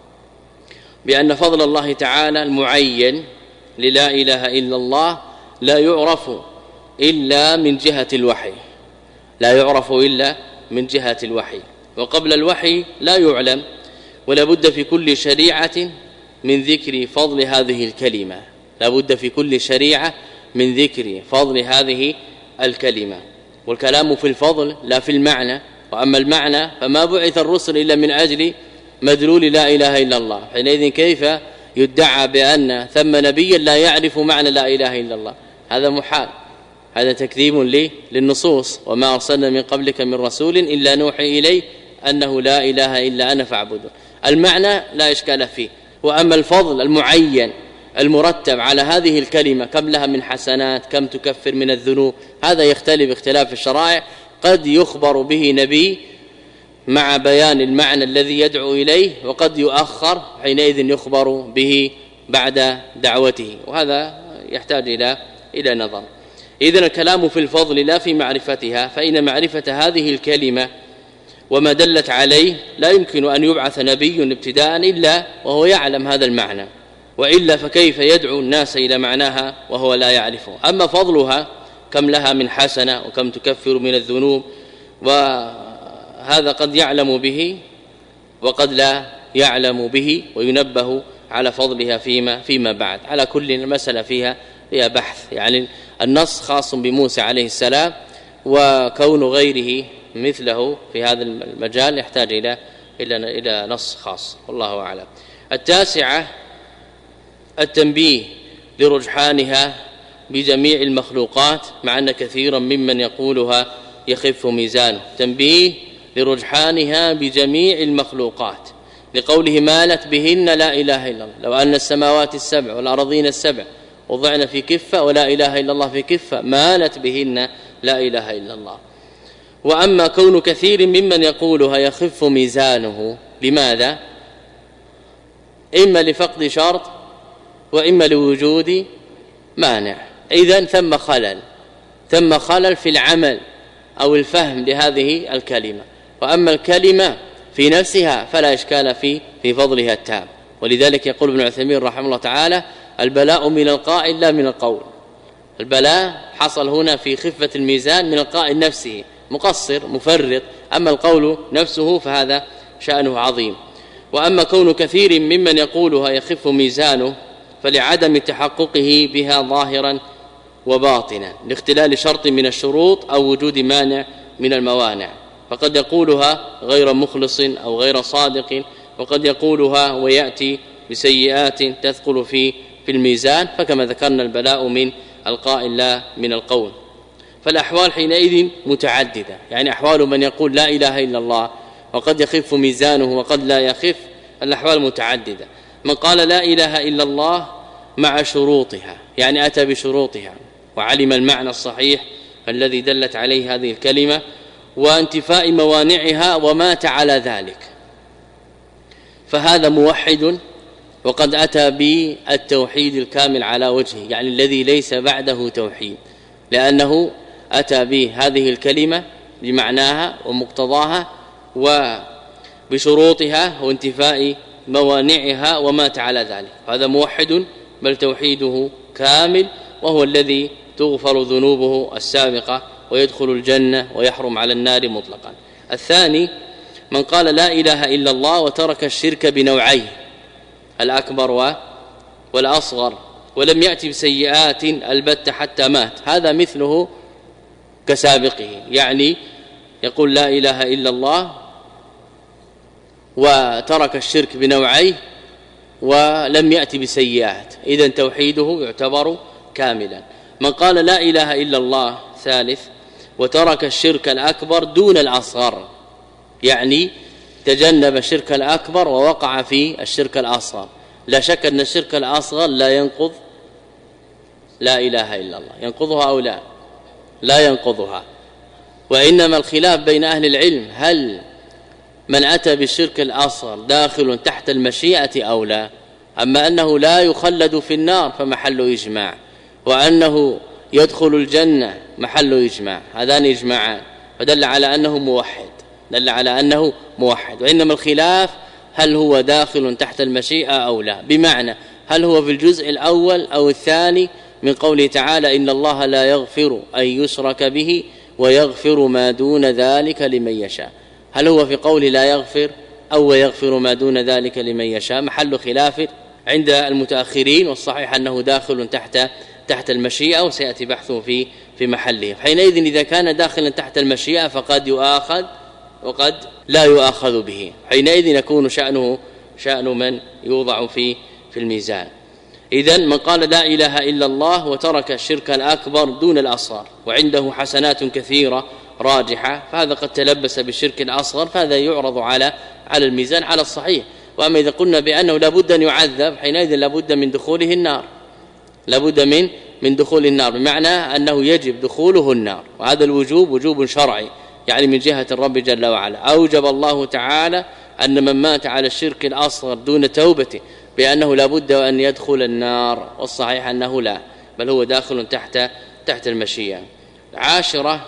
بأن فضل الله تعالى المعين للا إله إلا الله لا يعرف إلا من جهة الوحي، لا يعرف إلا من جهة الوحي، وقبل الوحي لا يعلم، ولا بد في كل شريعة من ذكر فضل هذه الكلمة، لا بد في كل شريعة من ذكر فضل هذه الكلمة. والكلام في الفضل لا في المعنى، وأما المعنى فما بعث الرسل إلا من أجل مدلول لا إله إلا الله. حينئذ كيف يدعى بأن ثم نبيا لا يعرف معنى لا إله إلا الله؟ هذا محال، هذا تكذيب لي للنصوص. وما أرسلنا من قبلك من رسول إلا نوحي إليه أنه لا إله إلا أنا فاعبدون. المعنى لا إشكال فيه، وأما الفضل المعين المرتب على هذه الكلمة كم لها من حسنات، كم تكفر من الذنوب، هذا يختلف اختلاف الشرائع. قد يخبر به نبي مع بيان المعنى الذي يدعو إليه، وقد يؤخر حينئذ يخبر به بعد دعوته، وهذا يحتاج إلى إلى نظر. إذن الكلام في الفضل لا في معرفتها، فإن معرفة هذه الكلمة وما دلت عليه لا يمكن أن يبعث نبي ابتداء إلا وهو يعلم هذا المعنى، وإلا فكيف يدعو الناس إلى معناها وهو لا يعرفه؟ أما فضلها كم لها من حسنة وكم تكفر من الذنوب، وهذا قد يعلم به وقد لا يعلم به، وينبه على فضلها فيما فيما بعد. على كل المسألة فيها هي بحث، يعني النص خاص بموسى عليه السلام، وكون غيره مثله في هذا المجال يحتاج إلى إلى إلى نص خاص، والله أعلم. التاسعة التنبيه لرجحانها بجميع المخلوقات، مع أن كثيرا ممن يقولها يخف ميزانه. تنبيه لرجحانها بجميع المخلوقات، لقوله مالت بهن لا إله إلا الله. لو أن السماوات السبع والأرضين السبع وضعنا في كفة ولا إله إلا الله في كفة مالت بهن لا إله إلا الله. وأما كون كثير ممن يقولها يخف ميزانه، لماذا؟ إما لفقد شرط وإما لوجود مانع. إذن ثم خلل ثم خلل في العمل أو الفهم لهذه الكلمة. وأما الكلمة في نفسها فلا إشكال في في فضلها التام. ولذلك يقول ابن عثيمين رحمه الله تعالى البلاء من القائل لا من القول. البلاء حصل هنا في خفة الميزان من القائل نفسه مقصر مفرط، أما القول نفسه فهذا شأنه عظيم. وأما كون كثير ممن يقولها يخف ميزانه فلعدم تحققه بها ظاهرا وباطنا، لاختلال شرط من الشروط أو وجود مانع من الموانع. فقد يقولها غير مخلص أو غير صادق، وقد يقولها ويأتي بسيئات تثقل في في الميزان، فكما ذكرنا البلاء من القائل لا من القول. فالأحوال حينئذ متعددة، يعني أحوال من يقول لا إله إلا الله وقد يخف ميزانه وقد لا يخف، الأحوال متعددة. من قال لا إله إلا الله مع شروطها، يعني أتى بشروطها وعلم المعنى الصحيح الذي دلت عليه هذه الكلمة وانتفاء موانعها ومات على ذلك، فهذا موحد وقد أتى بالتوحيد الكامل على وجهه، يعني الذي ليس بعده توحيد، لأنه أتى بهذه الكلمة بمعناها ومقتضاها وبشروطها وانتفاء موانعها ومات على ذلك، هذا موحد بل توحيده كامل، وهو الذي تغفر ذنوبه السابقة ويدخل الجنة ويحرم على النار مطلقا. الثاني من قال لا إله إلا الله وترك الشرك بنوعيه الأكبر والأصغر ولم يأتي بسيئات البتة حتى مات، هذا مثله كسابقه، يعني يقول لا إله إلا الله وترك الشرك بنوعيه ولم يأتي بسيئات، إذن توحيده يعتبر كاملا. من قال لا إله إلا الله ثالث وترك الشرك الأكبر دون الأصغر، يعني تجنب الشرك الأكبر ووقع في الشرك الأصغر، لا شك أن الشرك الأصغر لا ينقض لا إله إلا الله، ينقضها أو لا لا ينقضها. وإنما الخلاف بين أهل العلم هل من أتى بالشرك الأصغر داخل تحت المشيئة أو لا. أما أنه لا يخلد في النار فمحل إجماع، وأنه يدخل الجنة محل إجماع، هذان إجماعان، فدل على أنه موحد دل على أنه موحد. وإنما الخلاف هل هو داخل تحت المشيئة أو لا، بمعنى هل هو في الجزء الأول أو الثاني من قوله تعالى إن الله لا يغفر أن يشرك به ويغفر ما دون ذلك لمن يشاء، هل هو في قوله لا يغفر أو يغفر ما دون ذلك لمن يشاء، محل خلاف عند المتأخرين، والصحيح أنه داخل تحت تحت المشيئة وسيأتي بحثه في في محله. حينئذ إذا كان داخلا تحت المشيئة فقد يؤاخذ وقد لا يؤاخذ به، حينئذ يكون شأنه شأن من يوضع في في الميزان. إذن من قال لا إله إلا الله وترك الشرك الأكبر دون الأصغر وعنده حسنات كثيرة راجحة، فهذا قد تلبس بالشرك الأصغر، فهذا يعرض على على الميزان على الصحيح. وأما إذا قلنا بأنه لابد أن يعذب، حينئذ لابد من دخوله النار، لابد من من دخول النار، بمعنى أنه يجب دخوله النار، وهذا الوجوب وجوب شرعي، يعني من جهة الرب جل وعلا. أوجب الله تعالى أن من مات على الشرك الأصغر دون توبته بأنه لابد أن يدخل النار، والصحيح أنه لا، بل هو داخل تحت تحت المشيئة. عاشرة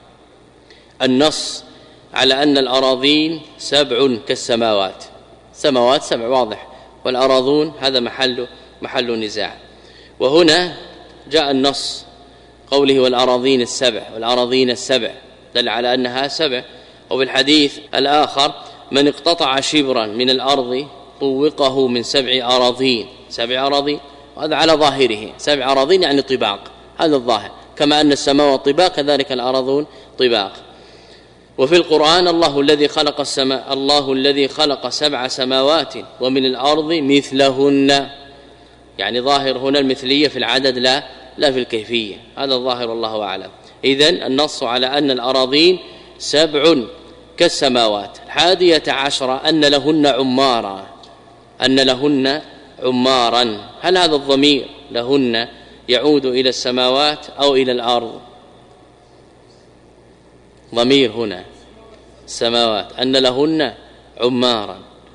النص على أن الأراضين سبع كالسماوات، سماوات سبع واضح، والأراضون هذا محل محل نزاع. وهنا جاء النص قوله والأراضين السبع، والأراضين السبع دل على أنها سبع. وبالحديث الآخر من اقتطع شبرا من الأرض طوقه من سبع أراضين، سبع أراضين، وهذا على ظاهره سبع أراضين يعني طباق، هذا الظاهر، كما أن السماوات طباق كذلك الأراضون طباق. وفي القرآن الله الذي خلق السماء الله الذي خلق سبع سماوات ومن الأرض مثلهن، يعني ظاهر هنا المثلية في العدد لا لا في الكيفية، هذا الظاهر والله أعلم. إذن النص على أن الأراضين سبع كالسماوات. الحادية عشرة أن لهن عمارا، أن لهن عمارا، هل هذا الضمير لهن يعود إلى السماوات أو إلى الأرض؟ ضمير هنا السماوات، أن لهن عمارا،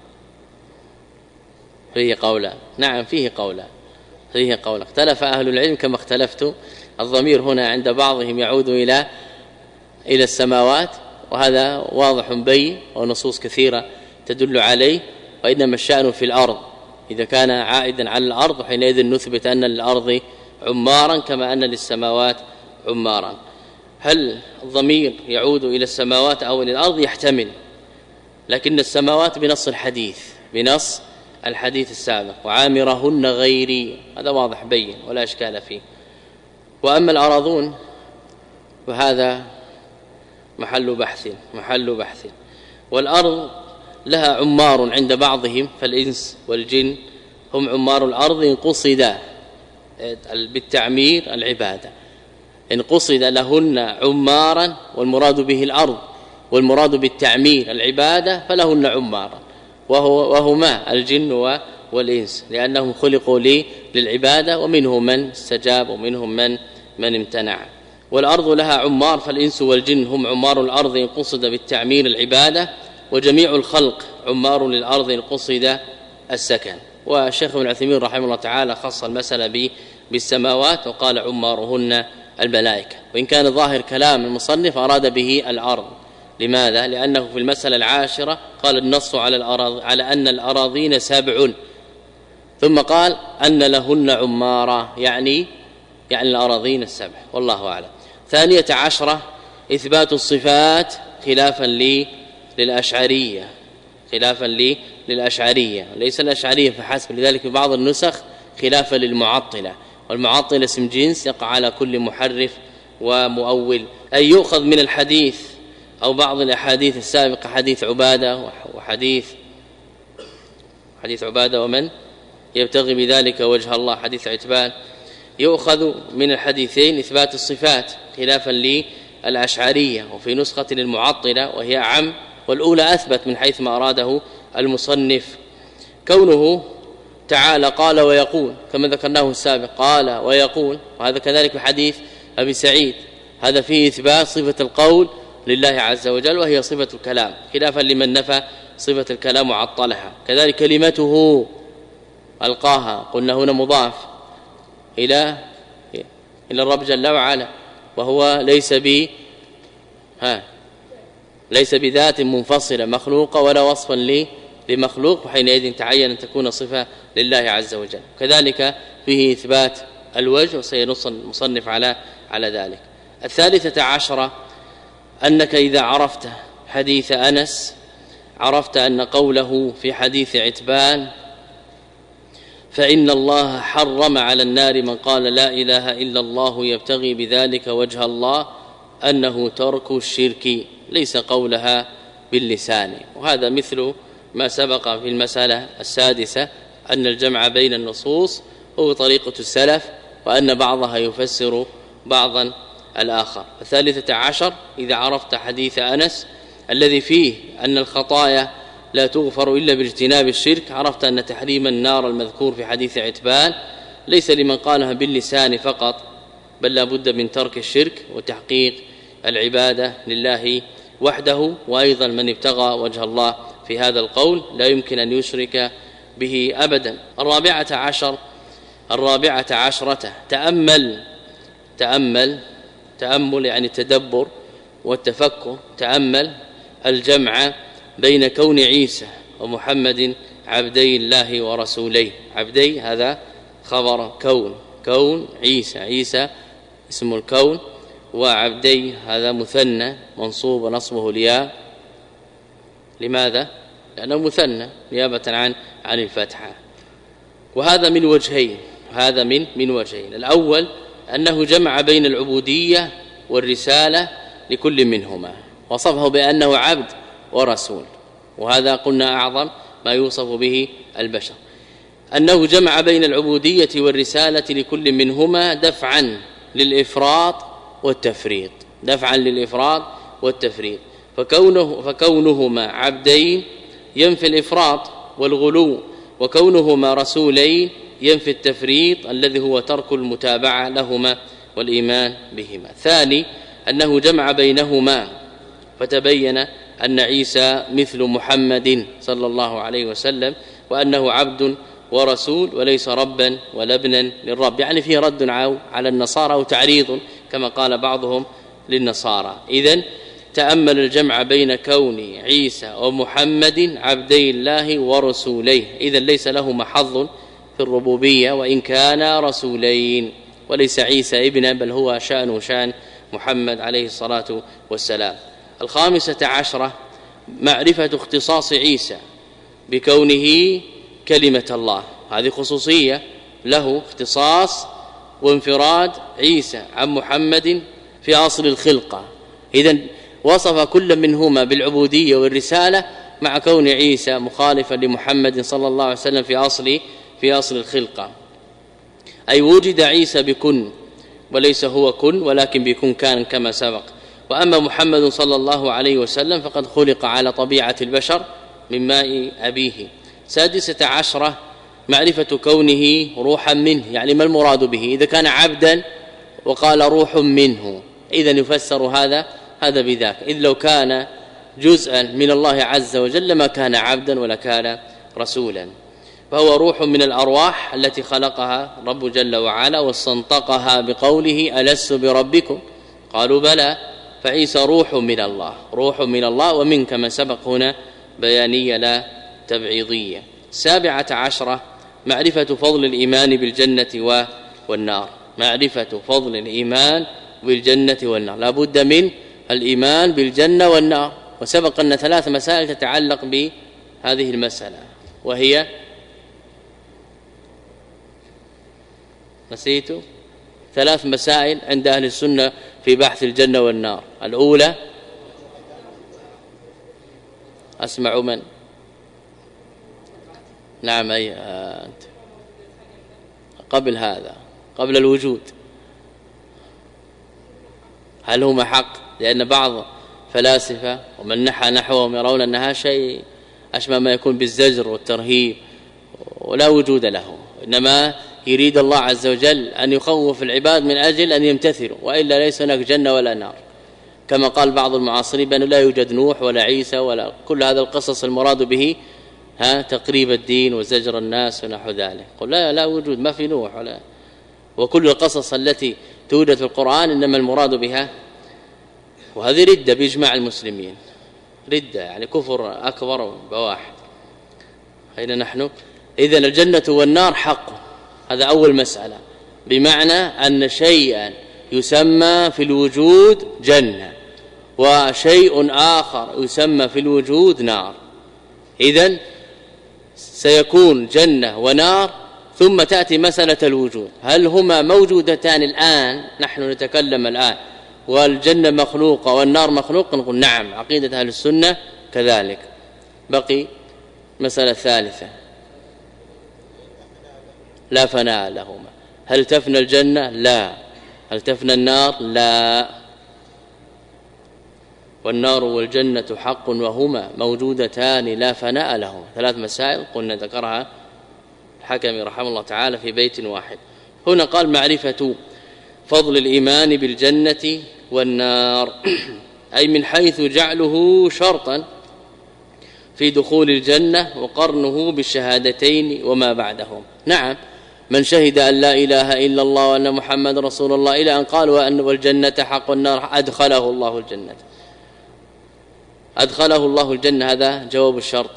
فيه قولا، نعم فيه قولا فيه قولا اختلف أهل العلم كما اختلفت. الضمير هنا عند بعضهم يعود إلى إلى السماوات، وهذا واضح بين ونصوص كثيرة تدل عليه، وإنما الشأن في الأرض، إذا كان عائدا على الأرض حينئذ نثبت أن للأرض عمارا كما أن للسماوات عمارا. هل الضمير يعود إلى السماوات أو إلى الأرض؟ يحتمل، لكن السماوات بنص الحديث بنص الحديث السابق وعامرهن غيري، هذا واضح بين ولا إشكال فيه. وأما الأراضون فهذا محل بحث محل بحث والأرض لها عمار عند بعضهم، فالإنس والجن هم عمار الأرض إن قصد بالتعمير العبادة، إن قصد لهن عمارا والمراد به الأرض والمراد بالتعمير العبادة فلهن عمارا، وهو وهما الجن والإنس، لأنهم خلقوا لي للعبادة، ومنهم من استجاب ومنهم من من امتنع. والأرض لها عمار، فالإنس والجن هم عمار الأرض إن قصد بالتعمير العبادة، وجميع الخلق عمار للأرض إن قصد السكن. والشيخ ابن عثيمين رحمه الله تعالى خص المسألة بالسماوات وقال عمارهن الملائكة، وإن كان ظاهر كلام المصنف أراد به الأرض. لماذا؟ لأنه في المسألة العاشرة قال النص على الأراض على أن الأراضين سبع، ثم قال أن لهن عمارا، يعني يعني الأراضين السبع، والله أعلم. ثانية عشرة إثبات الصفات خلافا لي للأشعرية خلافا لي للأشعرية ليس الأشعرية فحسب، لذلك في بعض النسخ خلافا للمعطلة، والمعطلة اسم جنس يقع على كل محرف ومؤول. أي يؤخذ من الحديث أو بعض الأحاديث السابقة، حديث عبادة وحديث حديث عبادة ومن يبتغي بذلك وجه الله، حديث عتبان، يؤخذ من الحديثين إثبات الصفات خلافا للأشعرية، وفي نسخة للمعطلة وهي عم، والأولى أثبت من حيث ما أراده المصنف. كونه تعالى قال ويقول كما ذكرناه السابق، قال ويقول، وهذا كذلك في حديث أبي سعيد، هذا فيه إثبات صفة القول لله عز وجل وهي صفة الكلام، خلافا لمن نفى صفة الكلام وعطلها. كذلك كلمته ألقاها، قلنا هنا مضاف إلى إلى الرب جل وعلا، وهو ليس ب ها ليس بذات منفصلة مخلوقة ولا وصفا لي لمخلوق، وحينئذ تعين أن تكون صفة لله عز وجل. كذلك فيه إثبات الوجه، وسينص المصنف على على ذلك. الثالثة عشرة أنك إذا عرفت حديث أنس عرفت أن قوله في حديث عتبان فإن الله حرم على النار من قال لا إله إلا الله يبتغي بذلك وجه الله أنه ترك الشرك ليس قولها باللسان. وهذا مثل ما سبق في المسألة السادسة أن الجمع بين النصوص هو طريقة السلف، وأن بعضها يفسر بعضا الآخر. الثالثة عشر إذا عرفت حديث أنس الذي فيه أن الخطايا لا تغفر إلا باجتناب الشرك، عرفت أن تحريم النار المذكور في حديث عتبان ليس لمن قالها باللسان فقط، بل لا بد من ترك الشرك وتحقيق العبادة لله وحده. وأيضا من ابتغى وجه الله في هذا القول لا يمكن أن يشرك به أبدا. الرابعة عشر الرابعة عشرة تأمل تأمل تأمل يعني التدبر والتفكر، تأمل الجمع بين كون عيسى ومحمد عبدي الله ورسوليه. عبدي هذا خبر كون، كون عيسى، عيسى اسم الكون، وعبدي هذا مثنى منصوب ونصبه الياء. لماذا؟ لأنه مثنى نيابة عن عن الفتحة. وهذا من وجهين، هذا من من وجهين. الأول أنه جمع بين العبودية والرسالة لكل منهما، وصفه بأنه عبد ورسول، وهذا قلنا أعظم ما يوصف به البشر، أنه جمع بين العبودية والرسالة لكل منهما دفعا للإفراط والتفريط، دفعا للإفراط والتفريط. فكونه فكونهما عبدين ينفي الإفراط والغلو، وكونهما رسولين ينفي التفريط الذي هو ترك المتابعة لهما والإيمان بهما. ثاني أنه جمع بينهما فتبين أن عيسى مثل محمد صلى الله عليه وسلم، وأنه عبد ورسول وليس ربا ولا ابنا للرب، يعني فيه رد على النصارى وتعريض كما قال بعضهم للنصارى. إذن تأمل الجمع بين كون عيسى ومحمد عبدي الله ورسوليه، إذن ليس لهما حظ في الربوبية وإن كان رسولين، وليس عيسى ابنا بل هو شأنه شأن محمد عليه الصلاة والسلام. الخامسة عشرة معرفة اختصاص عيسى بكونه كلمة الله، هذه خصوصية له، اختصاص وانفراد عيسى عن محمد في أصل الخلقة. إذن وصف كل منهما بالعبودية والرسالة مع كون عيسى مخالفا لمحمد صلى الله عليه وسلم في أصل في أصل الخلقة، أي وجد عيسى بكن وليس هو كن، ولكن بكن كان كما سبق. وأما محمد صلى الله عليه وسلم فقد خلق على طبيعة البشر من ماء أبيه. سادسة عشرة معرفة كونه روحا منه، يعني ما المراد به؟ إذا كان عبدا وقال روح منه إذن يفسر هذا هذا بذاك، إذ لو كان جزءا من الله عز وجل ما كان عبدا ولا كان رسولا. فهو روح من الأرواح التي خلقها رب جل وعلا واستنطقها بقوله ألست بربكم؟ قالوا بلى. فعيسى روح من الله، روح من الله، ومن كما سبق هنا بيانية لا تبعيضية. سابعة عشرة معرفة فضل الإيمان بالجنة والنار، معرفة فضل الإيمان بالجنة والنار، لا بد من الإيمان بالجنة والنار. وسبق أن ثلاث مسائل تتعلق بهذه المسألة، وهي نسيت ثلاث مسائل عند أهل السنة في بحث الجنة والنار. الأولى أسمع من نعم أي أنت قبل هذا قبل الوجود، هل هما حق؟ لأن بعض فلاسفة ومن نحى نحوهم يرون أنها شيء أشبه ما يكون بالزجر والترهيب ولا وجود له، إنما يريد الله عز وجل أن يخوف العباد من أجل أن يمتثلوا، وإلا ليس هناك جنة ولا نار، كما قال بعض المعاصرين بأنه لا يوجد نوح ولا عيسى ولا كل هذا القصص المراد به ها تقريب الدين وزجر الناس ونحو ذلك. قل لا لا وجود، ما في نوح ولا، وكل القصص التي توجد في القرآن إنما المراد بها، وهذه ردة بإجماع المسلمين، ردة يعني كفر أكبر بواح. أين نحن؟ إذن الجنة والنار حق، هذا أول مسألة، بمعنى أن شيئا يسمى في الوجود جنة وشيء آخر يسمى في الوجود نار. إذن سيكون جنة ونار، ثم تأتي مسألة الوجود، هل هما موجودتان الآن؟ نحن نتكلم الآن والجنة مخلوقة والنار مخلوقة، نقول نعم، عقيدة أهل السنة كذلك. بقي مسألة ثالثة، لا فناء لهما، هل تفنى الجنة؟ لا. هل تفنى النار؟ لا. والنار والجنة حق وهما موجودتان لا فناء لهما. ثلاث مسائل قلنا ذكرها الحكمي رحمه الله تعالى في بيت واحد. هنا قال معرفة فضل الإيمان بالجنة والنار أي من حيث جعله شرطا في دخول الجنة وقرنه بالشهادتين وما بعدهم. نعم، من شهد أن لا إله إلا الله وأن محمد رسول الله إلى أن قال وأن والجنة حق والنار أدخله الله الجنة، أدخله الله الجنة، هذا جواب الشرط.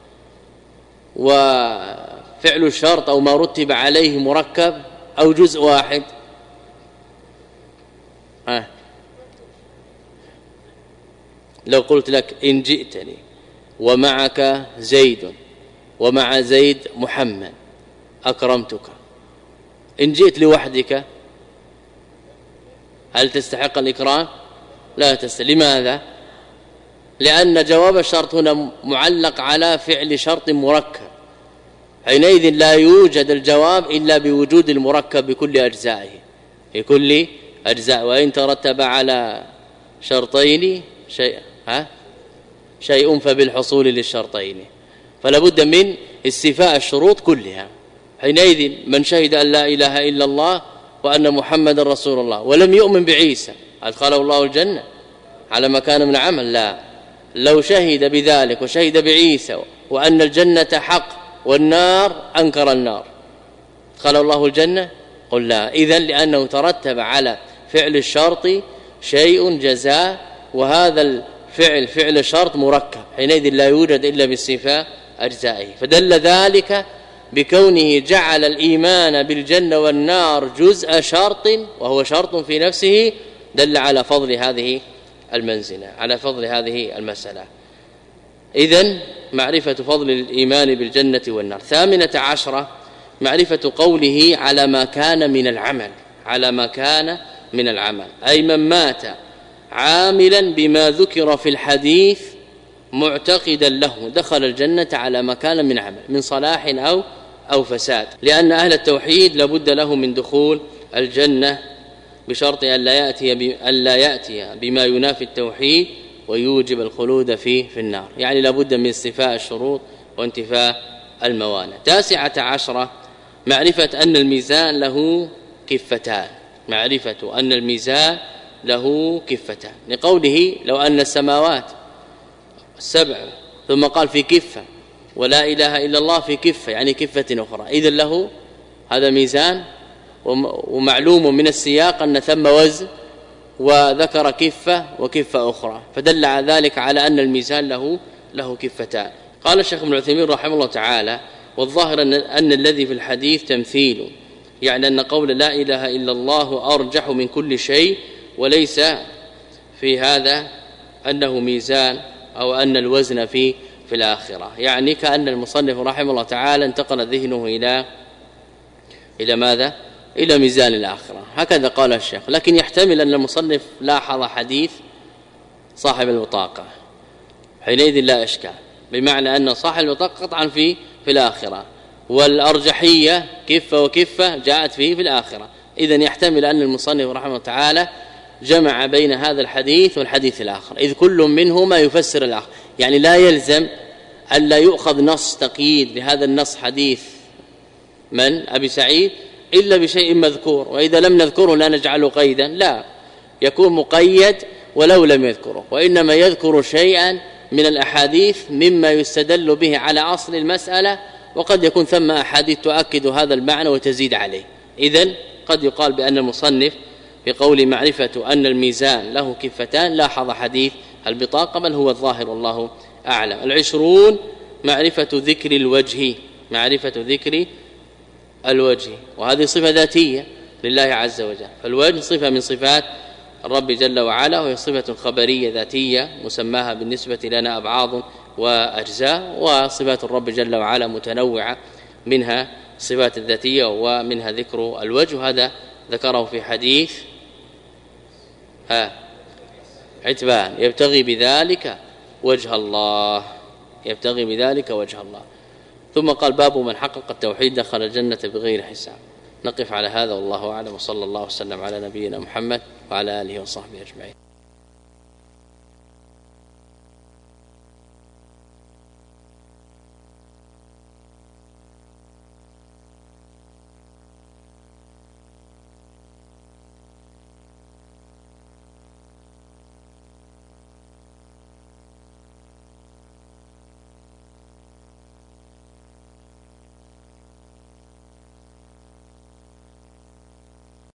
وفعل الشرط أو ما رتب عليه مركب أو جزء واحد؟ ها لو قلت لك إن جئتني ومعك زيد ومع زيد محمد أكرمتك، إن جئت لوحدك هل تستحق الإكرام؟ لا تستحق. لماذا؟ لأن جواب الشرط هنا معلق على فعل شرط مركب، حينئذ لا يوجد الجواب إلا بوجود المركب بكل أجزائه، بكل أجزاء. وإن ترتب على شرطين شيء ها شيء فبالحصول للشرطين، فلا بد من استيفاء الشروط كلها. حينئذ من شهد أن لا إله إلا الله وأن محمد رسول الله ولم يؤمن بعيسى أدخله الله الجنة على ما كان من عمل؟ لا. لو شهد بذلك وشهد بعيسى وأن الجنة حق والنار أنكر النار أدخله الله الجنة؟ قل لا. إذن لأنه ترتب على فعل الشرط شيء جزاء، وهذا الفعل فعل الشرط مركب، حينئذ لا يوجد إلا باستيفاء أجزائه. فدل ذلك بكونه جعل الإيمان بالجنة والنار جزء شرط وهو شرط في نفسه، دل على فضل هذه المنزلة، على فضل هذه المسألة. إذن معرفة فضل الإيمان بالجنة والنار. ثامنة عشرة معرفة قوله على ما كان من العمل، على ما كان من العمل أي من مات عاملا بما ذكر في الحديث معتقدا له دخل الجنة على ما كان من عمل من صلاح أو أو فساد، لأن أهل التوحيد لابد له من دخول الجنة بشرط أن لا يأتي أن لا يأتي بما ينافي التوحيد ويوجب الخلود فيه في النار، يعني لابد من استيفاء الشروط وانتفاء الموانع. تاسعة عشرة معرفة أن الميزان له كفتان، معرفة أن الميزان له كفتان، لقوله لو أن السماوات السبع ثم قال في كفة ولا إله إلا الله في كفة، يعني كفة أخرى، إذن له هذا ميزان. ومعلوم من السياق أن ثم وزن وذكر كفة وكفة أخرى، فدل على ذلك على أن الميزان له له كفتان. قال الشيخ ابن عثيمين رحمه الله تعالى والظاهر أن, أن الذي في الحديث تمثيل، يعني أن قول لا إله إلا الله أرجح من كل شيء وليس في هذا أنه ميزان أو أن الوزن في في الآخرة. يعني كأن المصنف رحمه الله تعالى انتقل ذهنه إلى إلى ماذا؟ إلى ميزان الآخرة، هكذا قال الشيخ. لكن يحتمل أن المصنف لاحظ حديث صاحب البطاقة، حينئذ لا إشكال، بمعنى أن صاحب البطاقة قطعا في في الآخرة، والأرجحية كفة وكفة جاءت فيه في الآخرة. إذن يحتمل أن المصنف رحمه الله تعالى جمع بين هذا الحديث والحديث الآخر، إذ كل منهما يفسر الآخر. يعني لا يلزم أن لا يؤخذ نص تقييد لهذا النص حديث من أبي سعيد إلا بشيء مذكور، وإذا لم نذكره لا نجعله قيدا، لا، يكون مقيد ولو لم يذكره، وإنما يذكر شيئا من الأحاديث مما يستدل به على أصل المسألة، وقد يكون ثم أحاديث تؤكد هذا المعنى وتزيد عليه. إذن قد يقال بأن المصنف في قول معرفة أن الميزان له كفتان لاحظ حديث البطاقة، بل هو الظاهر الله أعلم. العشرون معرفة ذكر الوجه، معرفة ذكر الوجه، وهذه صفة ذاتية لله عز وجل، فالوجه صفة من صفات الرب جل وعلا، وهي صفة خبرية ذاتية مسماها بالنسبة لنا أبعاض وأجزاء، وصفات الرب جل وعلا متنوعة، منها صفات الذاتية ومنها ذكر الوجه. هذا ذكره في حديث ها عتبان يبتغي بذلك وجه الله، يبتغي بذلك وجه الله. ثم قال باب من حقق التوحيد دخل الجنة بغير حساب. نقف على هذا والله أعلم، وصلى الله وسلم على نبينا محمد وعلى آله وصحبه أجمعين.